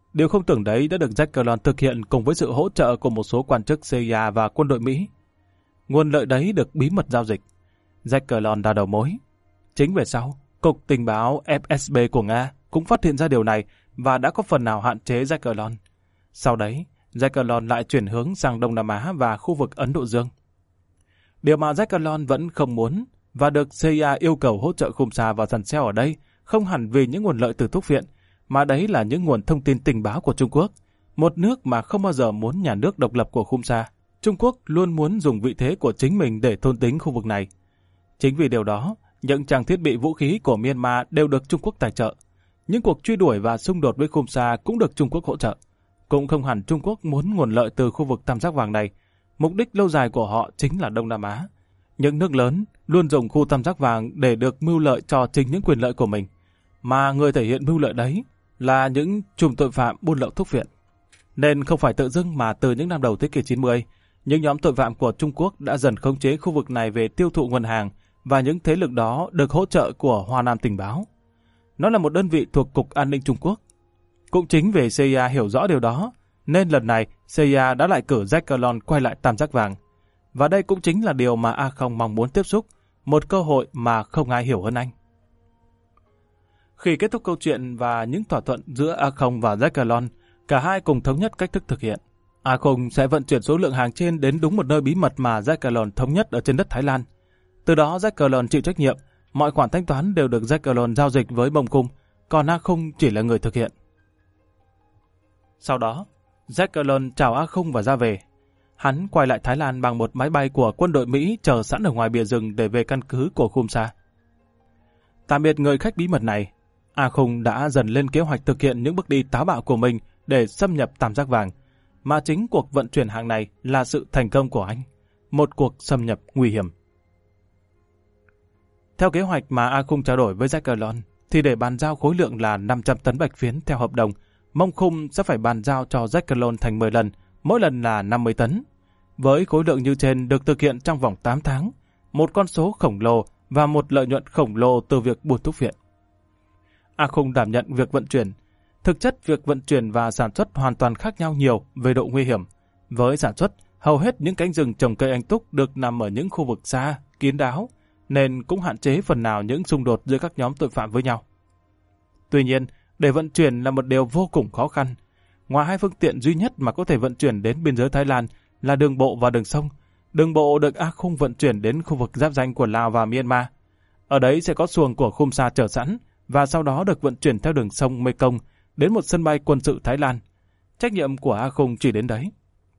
Điều không tưởng đấy đã được Jack Carlon thực hiện cùng với sự hỗ trợ của một số quan chức xê i a và quân đội Mỹ. Nguồn lợi đấy được bí mật giao dịch. Jack Carlon đã đầu mối. Chính về sau, Cục Tình báo ép ét bê của Nga cũng phát hiện ra điều này và đã có phần nào hạn chế Jack Carlon. Sau đấy, Jack Carlon lại chuyển hướng sang Đông Nam Á và khu vực Ấn Độ Dương. Điều mà Jack Carlon vẫn không muốn và được xê i a yêu cầu hỗ trợ Khumsa và dàn xeo ở đây không hẳn vì những nguồn lợi từ thuốc viện, mà đấy là những nguồn thông tin tình báo của Trung Quốc, một nước mà không bao giờ muốn nhà nước độc lập của Khumsa. Trung Quốc luôn muốn dùng vị thế của chính mình để thôn tính khu vực này. Chính vì điều đó, những trang thiết bị vũ khí của Myanmar đều được Trung Quốc tài trợ. Những cuộc truy đuổi và xung đột với Khumsa cũng được Trung Quốc hỗ trợ. Cũng không hẳn Trung Quốc muốn nguồn lợi từ khu vực tam giác vàng này. Mục đích lâu dài của họ chính là Đông Nam Á. Những nước lớn luôn dùng khu tam giác vàng để được mưu lợi cho chính những quyền lợi của mình. Mà người thể hiện mưu lợi đấy là những chùm tội phạm buôn lậu thuốc viện. Nên không phải tự dưng mà từ những năm đầu thế kỷ chín mươi, những nhóm tội phạm của Trung Quốc đã dần khống chế khu vực này về tiêu thụ nguồn hàng và những thế lực đó được hỗ trợ của Hoa Nam Tình báo. Nó là một đơn vị thuộc Cục An ninh Trung Quốc. Cũng chính vì xê i a hiểu rõ điều đó, nên lần này xê i a đã lại cử Jack Carlon quay lại tam giác vàng. Và đây cũng chính là điều mà A không mong muốn tiếp xúc, một cơ hội mà không ai hiểu hơn anh. Khi kết thúc câu chuyện và những thỏa thuận giữa A không và Jack Carlon, cả hai cùng thống nhất cách thức thực hiện. A không sẽ vận chuyển số lượng hàng trên đến đúng một nơi bí mật mà Jack Carlon thống nhất ở trên đất Thái Lan. Từ đó Jack Carlon chịu trách nhiệm, mọi khoản thanh toán đều được Jack Carlon giao dịch với Mông Khum, còn A không chỉ là người thực hiện. Sau đó, Jack Carlon chào A không và ra về. Hắn quay lại Thái Lan bằng một máy bay của quân đội Mỹ chờ sẵn ở ngoài bìa rừng để về căn cứ của Khumsa. Tạm biệt người khách bí mật này, A không đã dần lên kế hoạch thực hiện những bước đi táo bạo của mình để xâm nhập tam giác vàng, mà chính cuộc vận chuyển hàng này là sự thành công của anh, một cuộc xâm nhập nguy hiểm. Theo kế hoạch mà A không trao đổi với Jack Carlon, thì để bàn giao khối lượng là năm trăm tấn bạch phiến theo hợp đồng, Mông Khum sẽ phải bàn giao cho Jack Carlon thành mười lần, mỗi lần là năm mươi tấn. Với khối lượng như trên được thực hiện trong vòng tám tháng, một con số khổng lồ và một lợi nhuận khổng lồ từ việc buôn thuốc viện. A không đảm nhận việc vận chuyển. Thực chất việc vận chuyển và sản xuất hoàn toàn khác nhau nhiều về độ nguy hiểm. Với sản xuất, hầu hết những cánh rừng trồng cây anh túc được nằm ở những khu vực xa, kín đáo, nên cũng hạn chế phần nào những xung đột giữa các nhóm tội phạm với nhau. Tuy nhiên, để vận chuyển là một điều vô cùng khó khăn. Ngoài hai phương tiện duy nhất mà có thể vận chuyển đến biên giới Thái Lan là đường bộ và đường sông, đường bộ được A không vận chuyển đến khu vực giáp ranh của Lào và Myanmar. Ở đấy sẽ có xuồng của Khumsa chờ sẵn và sau đó được vận chuyển theo đường sông Mekong đến một sân bay quân sự Thái Lan. Trách nhiệm của A không chỉ đến đấy.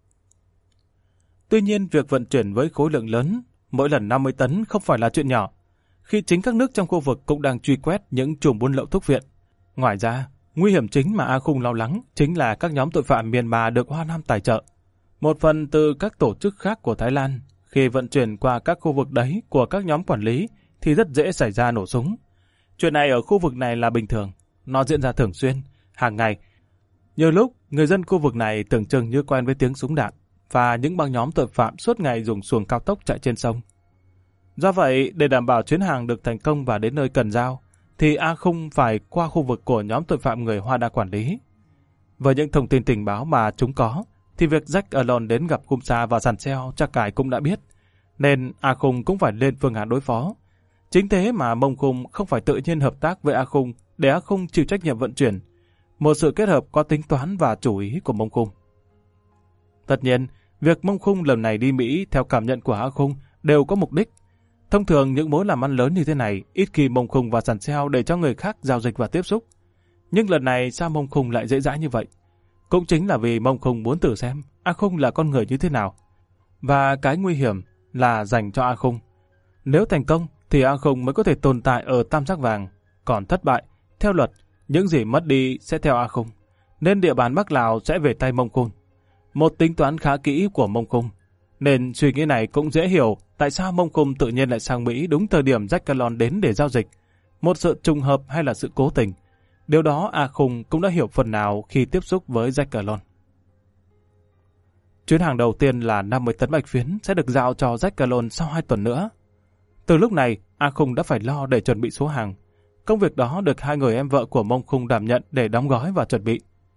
Tuy nhiên, việc vận chuyển với khối lượng lớn, mỗi lần năm mươi tấn không phải là chuyện nhỏ, khi chính các nước trong khu vực cũng đang truy quét những chùm buôn lậu thuốc viện. Ngoài ra, nguy hiểm chính mà A không lo lắng chính là các nhóm tội phạm Myanmar được Hoa Nam tài trợ. Một phần từ các tổ chức khác của Thái Lan, khi vận chuyển qua các khu vực đấy của các nhóm quản lý thì rất dễ xảy ra nổ súng. Chuyện này ở khu vực này là bình thường, nó diễn ra thường xuyên, hàng ngày. Nhiều lúc, người dân khu vực này tưởng chừng như quen với tiếng súng đạn và những băng nhóm tội phạm suốt ngày dùng xuồng cao tốc chạy trên sông. Do vậy, để đảm bảo chuyến hàng được thành công và đến nơi cần giao, thì A không phải qua khu vực của nhóm tội phạm người Hoa đã quản lý. Với những thông tin tình báo mà chúng có, thì việc Jack Carlon đến gặp Khumsa và Sàn Xeo chắc cải cũng đã biết, nên A không cũng phải lên phương án đối phó. Chính thế mà Mông Khum không phải tự nhiên hợp tác với A không để A không chịu trách nhiệm vận chuyển, một sự kết hợp có tính toán và chủ ý của Mông Khum. Tất nhiên, việc Mông Khum lần này đi Mỹ theo cảm nhận của A không đều có mục đích. Thông thường những mối làm ăn lớn như thế này ít khi Mông Khum và Sàn Xeo để cho người khác giao dịch và tiếp xúc. Nhưng lần này sao Mông Khum lại dễ dãi như vậy? Cũng chính là vì Mông Khum muốn thử xem A không là con người như thế nào. Và cái nguy hiểm là dành cho A không. Nếu thành công thì A không mới có thể tồn tại ở tam giác vàng. Còn thất bại, theo luật, những gì mất đi sẽ theo A không. Nên địa bàn Bắc Lào sẽ về tay Mông Khum. Một tính toán khá kỹ của Mông Khum. Nên suy nghĩ này cũng dễ hiểu tại sao Mông Khum tự nhiên lại sang Mỹ đúng thời điểm Jack Carlon đến để giao dịch. Một sự trùng hợp hay là sự cố tình. Điều đó A không cũng đã hiểu phần nào khi tiếp xúc với Jack Carlon. Chuyến hàng đầu tiên là năm mươi tấn bạch phiến sẽ được giao cho Jack Carlon sau hai tuần nữa. Từ lúc này, A không đã phải lo để chuẩn bị số hàng. Công việc đó được hai người em vợ của Mông Khum đảm nhận để đóng gói và chuẩn bị.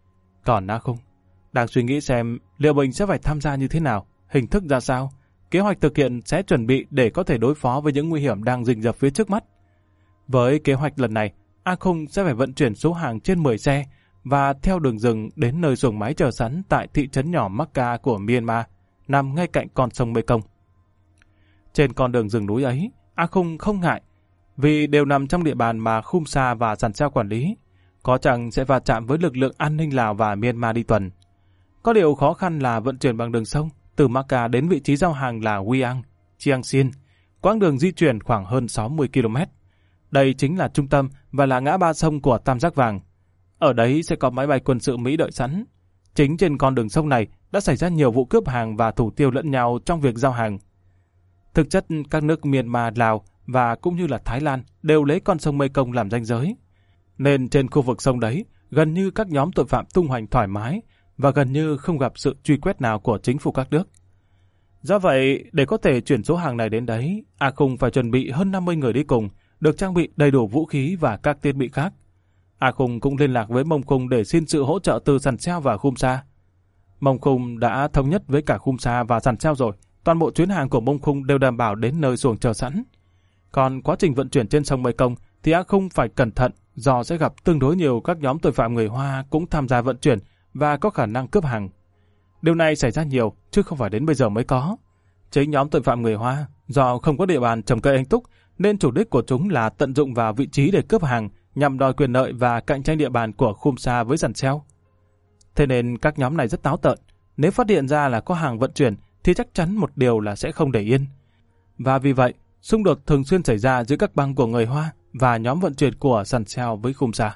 Còn A Khung đang suy nghĩ xem liệu mình sẽ phải tham gia như thế nào, hình thức ra sao, kế hoạch thực hiện sẽ chuẩn bị để có thể đối phó với những nguy hiểm đang rình rập phía trước mắt. Với kế hoạch lần này, A Khung sẽ phải vận chuyển số hàng trên mười xe và theo đường rừng đến nơi xuồng máy chờ sẵn tại thị trấn nhỏ Macca của Myanmar, nằm ngay cạnh con sông Mekong. Trên con đường rừng núi ấy, A Khung không ngại, vì đều nằm trong địa bàn mà Khumsa và Sàn Seo quản lý, có chăng sẽ va chạm với lực lượng an ninh Lào và Myanmar đi tuần. Có điều khó khăn là vận chuyển bằng đường sông, từ Macca đến vị trí giao hàng là Wiang, Chiang Xin, quãng đường di chuyển khoảng hơn sáu mươi ki lô mét. Đây chính là trung tâm và là ngã ba sông của Tam Giác Vàng. Ở đấy sẽ có máy bay quân sự Mỹ đợi sẵn. Chính trên con đường sông này đã xảy ra nhiều vụ cướp hàng và thủ tiêu lẫn nhau trong việc giao hàng. Thực chất, các nước Myanmar, Lào và cũng như là Thái Lan đều lấy con sông Mekong làm ranh giới. Nên trên khu vực sông đấy, gần như các nhóm tội phạm tung hoành thoải mái và gần như không gặp sự truy quét nào của chính phủ các nước. Do vậy, để có thể chuyển số hàng này đến đấy, A Khung phải chuẩn bị hơn năm mươi người đi cùng, được trang bị đầy đủ vũ khí và các thiết bị khác. A Khung cũng liên lạc với Mông Khung để xin sự hỗ trợ từ Sàn Seo và Khumsa. Mông Khung đã thống nhất với cả Khumsa và Sàn Seo rồi, toàn bộ chuyến hàng của Mông Khung đều đảm bảo đến nơi xuồng chờ sẵn. Còn quá trình vận chuyển trên sông Mekong thì A Khung phải cẩn thận do sẽ gặp tương đối nhiều các nhóm tội phạm người Hoa cũng tham gia vận chuyển và có khả năng cướp hàng. Điều này xảy ra nhiều chứ không phải đến bây giờ mới có. Chính nhóm tội phạm người Hoa do không có địa bàn trồng cây anh túc nên chủ đích của chúng là tận dụng vào vị trí để cướp hàng nhằm đòi quyền lợi và cạnh tranh địa bàn của Khumsa với Sàn Seo. Thế nên các nhóm này rất táo tợn. Nếu phát hiện ra là có hàng vận chuyển thì chắc chắn một điều là sẽ không để yên. Và vì vậy, xung đột thường xuyên xảy ra giữa các băng của người Hoa và nhóm vận chuyển của Sàn Seo với Khumsa.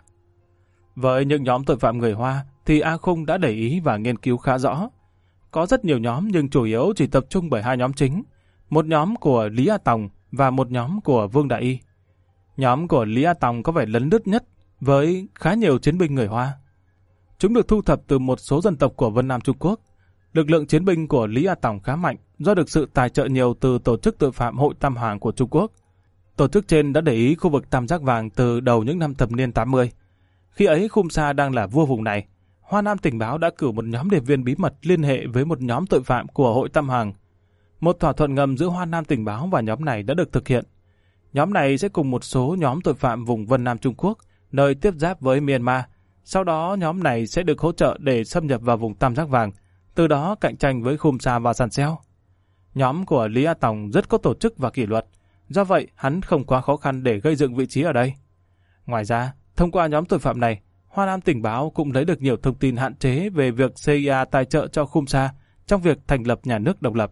Với những nhóm tội phạm người Hoa thì A Khung đã để ý và nghiên cứu khá rõ. Có rất nhiều nhóm nhưng chủ yếu chỉ tập trung bởi hai nhóm chính, một nhóm của Lý A Tòng và một nhóm của Vương Đại Y. Nhóm của Lý A Tòng có vẻ lấn lướt nhất với khá nhiều chiến binh người Hoa. Chúng được thu thập từ một số dân tộc của Vân Nam Trung Quốc. Lực lượng chiến binh của Lý A Tòng khá mạnh do được sự tài trợ nhiều từ tổ chức tội phạm Hội Tam Hoàng của Trung Quốc. Tổ chức trên đã để ý khu vực Tam Giác Vàng từ đầu những năm thập niên tám mươi. Khi ấy Khumsa đang là vua vùng này, Hoa Nam tình báo đã cử một nhóm điệp viên bí mật liên hệ với một nhóm tội phạm của Hội Tam Hoàng. Một thỏa thuận ngầm giữa Hoa Nam tình báo và nhóm này đã được thực hiện. Nhóm này sẽ cùng một số nhóm tội phạm vùng Vân Nam Trung Quốc, nơi tiếp giáp với Myanmar. Sau đó nhóm này sẽ được hỗ trợ để xâm nhập vào vùng Tam Giác Vàng, từ đó cạnh tranh với Khumsa và Sàn Seo. Nhóm của Lý A Tòng rất có tổ chức và kỷ luật, do vậy hắn không quá khó khăn để gây dựng vị trí ở đây. Ngoài ra, thông qua nhóm tội phạm này, Hoa Nam tình báo cũng lấy được nhiều thông tin hạn chế về việc xê i a tài trợ cho Khumsa trong việc thành lập nhà nước độc lập.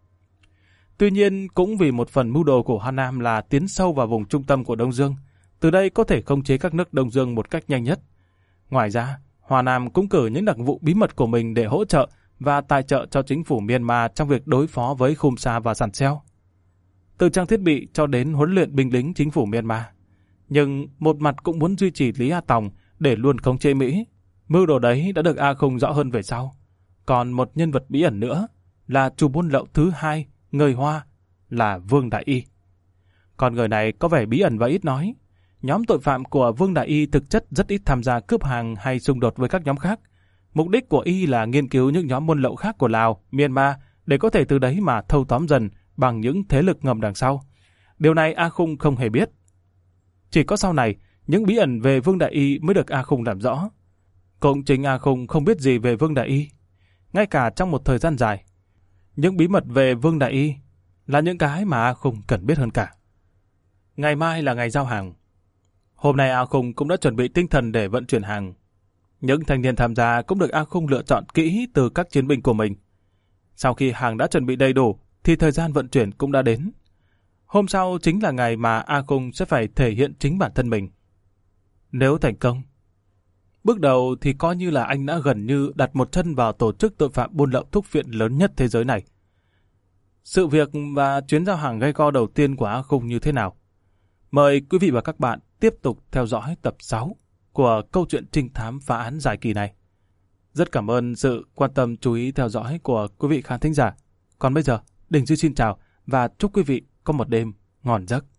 Tuy nhiên, cũng vì một phần mưu đồ của Hoa Nam là tiến sâu vào vùng trung tâm của Đông Dương, từ đây có thể khống chế các nước Đông Dương một cách nhanh nhất. Ngoài ra, Hoa Nam cũng cử những đặc vụ bí mật của mình để hỗ trợ và tài trợ cho chính phủ Myanmar trong việc đối phó với Khumsa và Sàn Seo. Từ trang thiết bị cho đến huấn luyện binh lính chính phủ Myanmar. Nhưng một mặt cũng muốn duy trì Lý A Tòng để luôn khống chế Mỹ. Mưu đồ đấy đã được A Khung rõ hơn về sau. Còn một nhân vật bí ẩn nữa là chủ buôn lậu thứ hai, người Hoa, là Vương Đại Y. Còn người này có vẻ bí ẩn và ít nói. Nhóm tội phạm của Vương Đại Y thực chất rất ít tham gia cướp hàng hay xung đột với các nhóm khác. Mục đích của Y là nghiên cứu những nhóm buôn lậu khác của Lào, Myanmar để có thể từ đấy mà thâu tóm dần bằng những thế lực ngầm đằng sau. Điều này A Khung không hề biết. Chỉ có sau này, những bí ẩn về Vương Đại Y mới được A Khung làm rõ. Cũng chính A Khung không biết gì về Vương Đại Y. Ngay cả trong một thời gian dài, những bí mật về Vương Đại Y là những cái mà A Khung cần biết hơn cả. Ngày mai là ngày giao hàng. Hôm nay A Khung cũng đã chuẩn bị tinh thần để vận chuyển hàng. Những thanh niên tham gia cũng được A Khung lựa chọn kỹ từ các chiến binh của mình. Sau khi hàng đã chuẩn bị đầy đủ, thì thời gian vận chuyển cũng đã đến. Hôm sau chính là ngày mà A Khung sẽ phải thể hiện chính bản thân mình. Nếu thành công, bước đầu thì coi như là anh đã gần như đặt một chân vào tổ chức tội phạm buôn lậu thuốc phiện lớn nhất thế giới này. Sự việc và chuyến giao hàng gay go đầu tiên của A Khung như thế nào? Mời quý vị và các bạn tiếp tục theo dõi tập sáu của câu chuyện trinh thám phá án dài kỳ này. Rất cảm ơn sự quan tâm chú ý theo dõi của quý vị khán thính giả. Còn bây giờ, Đình Duy xin chào và chúc quý vị có một đêm ngon giấc.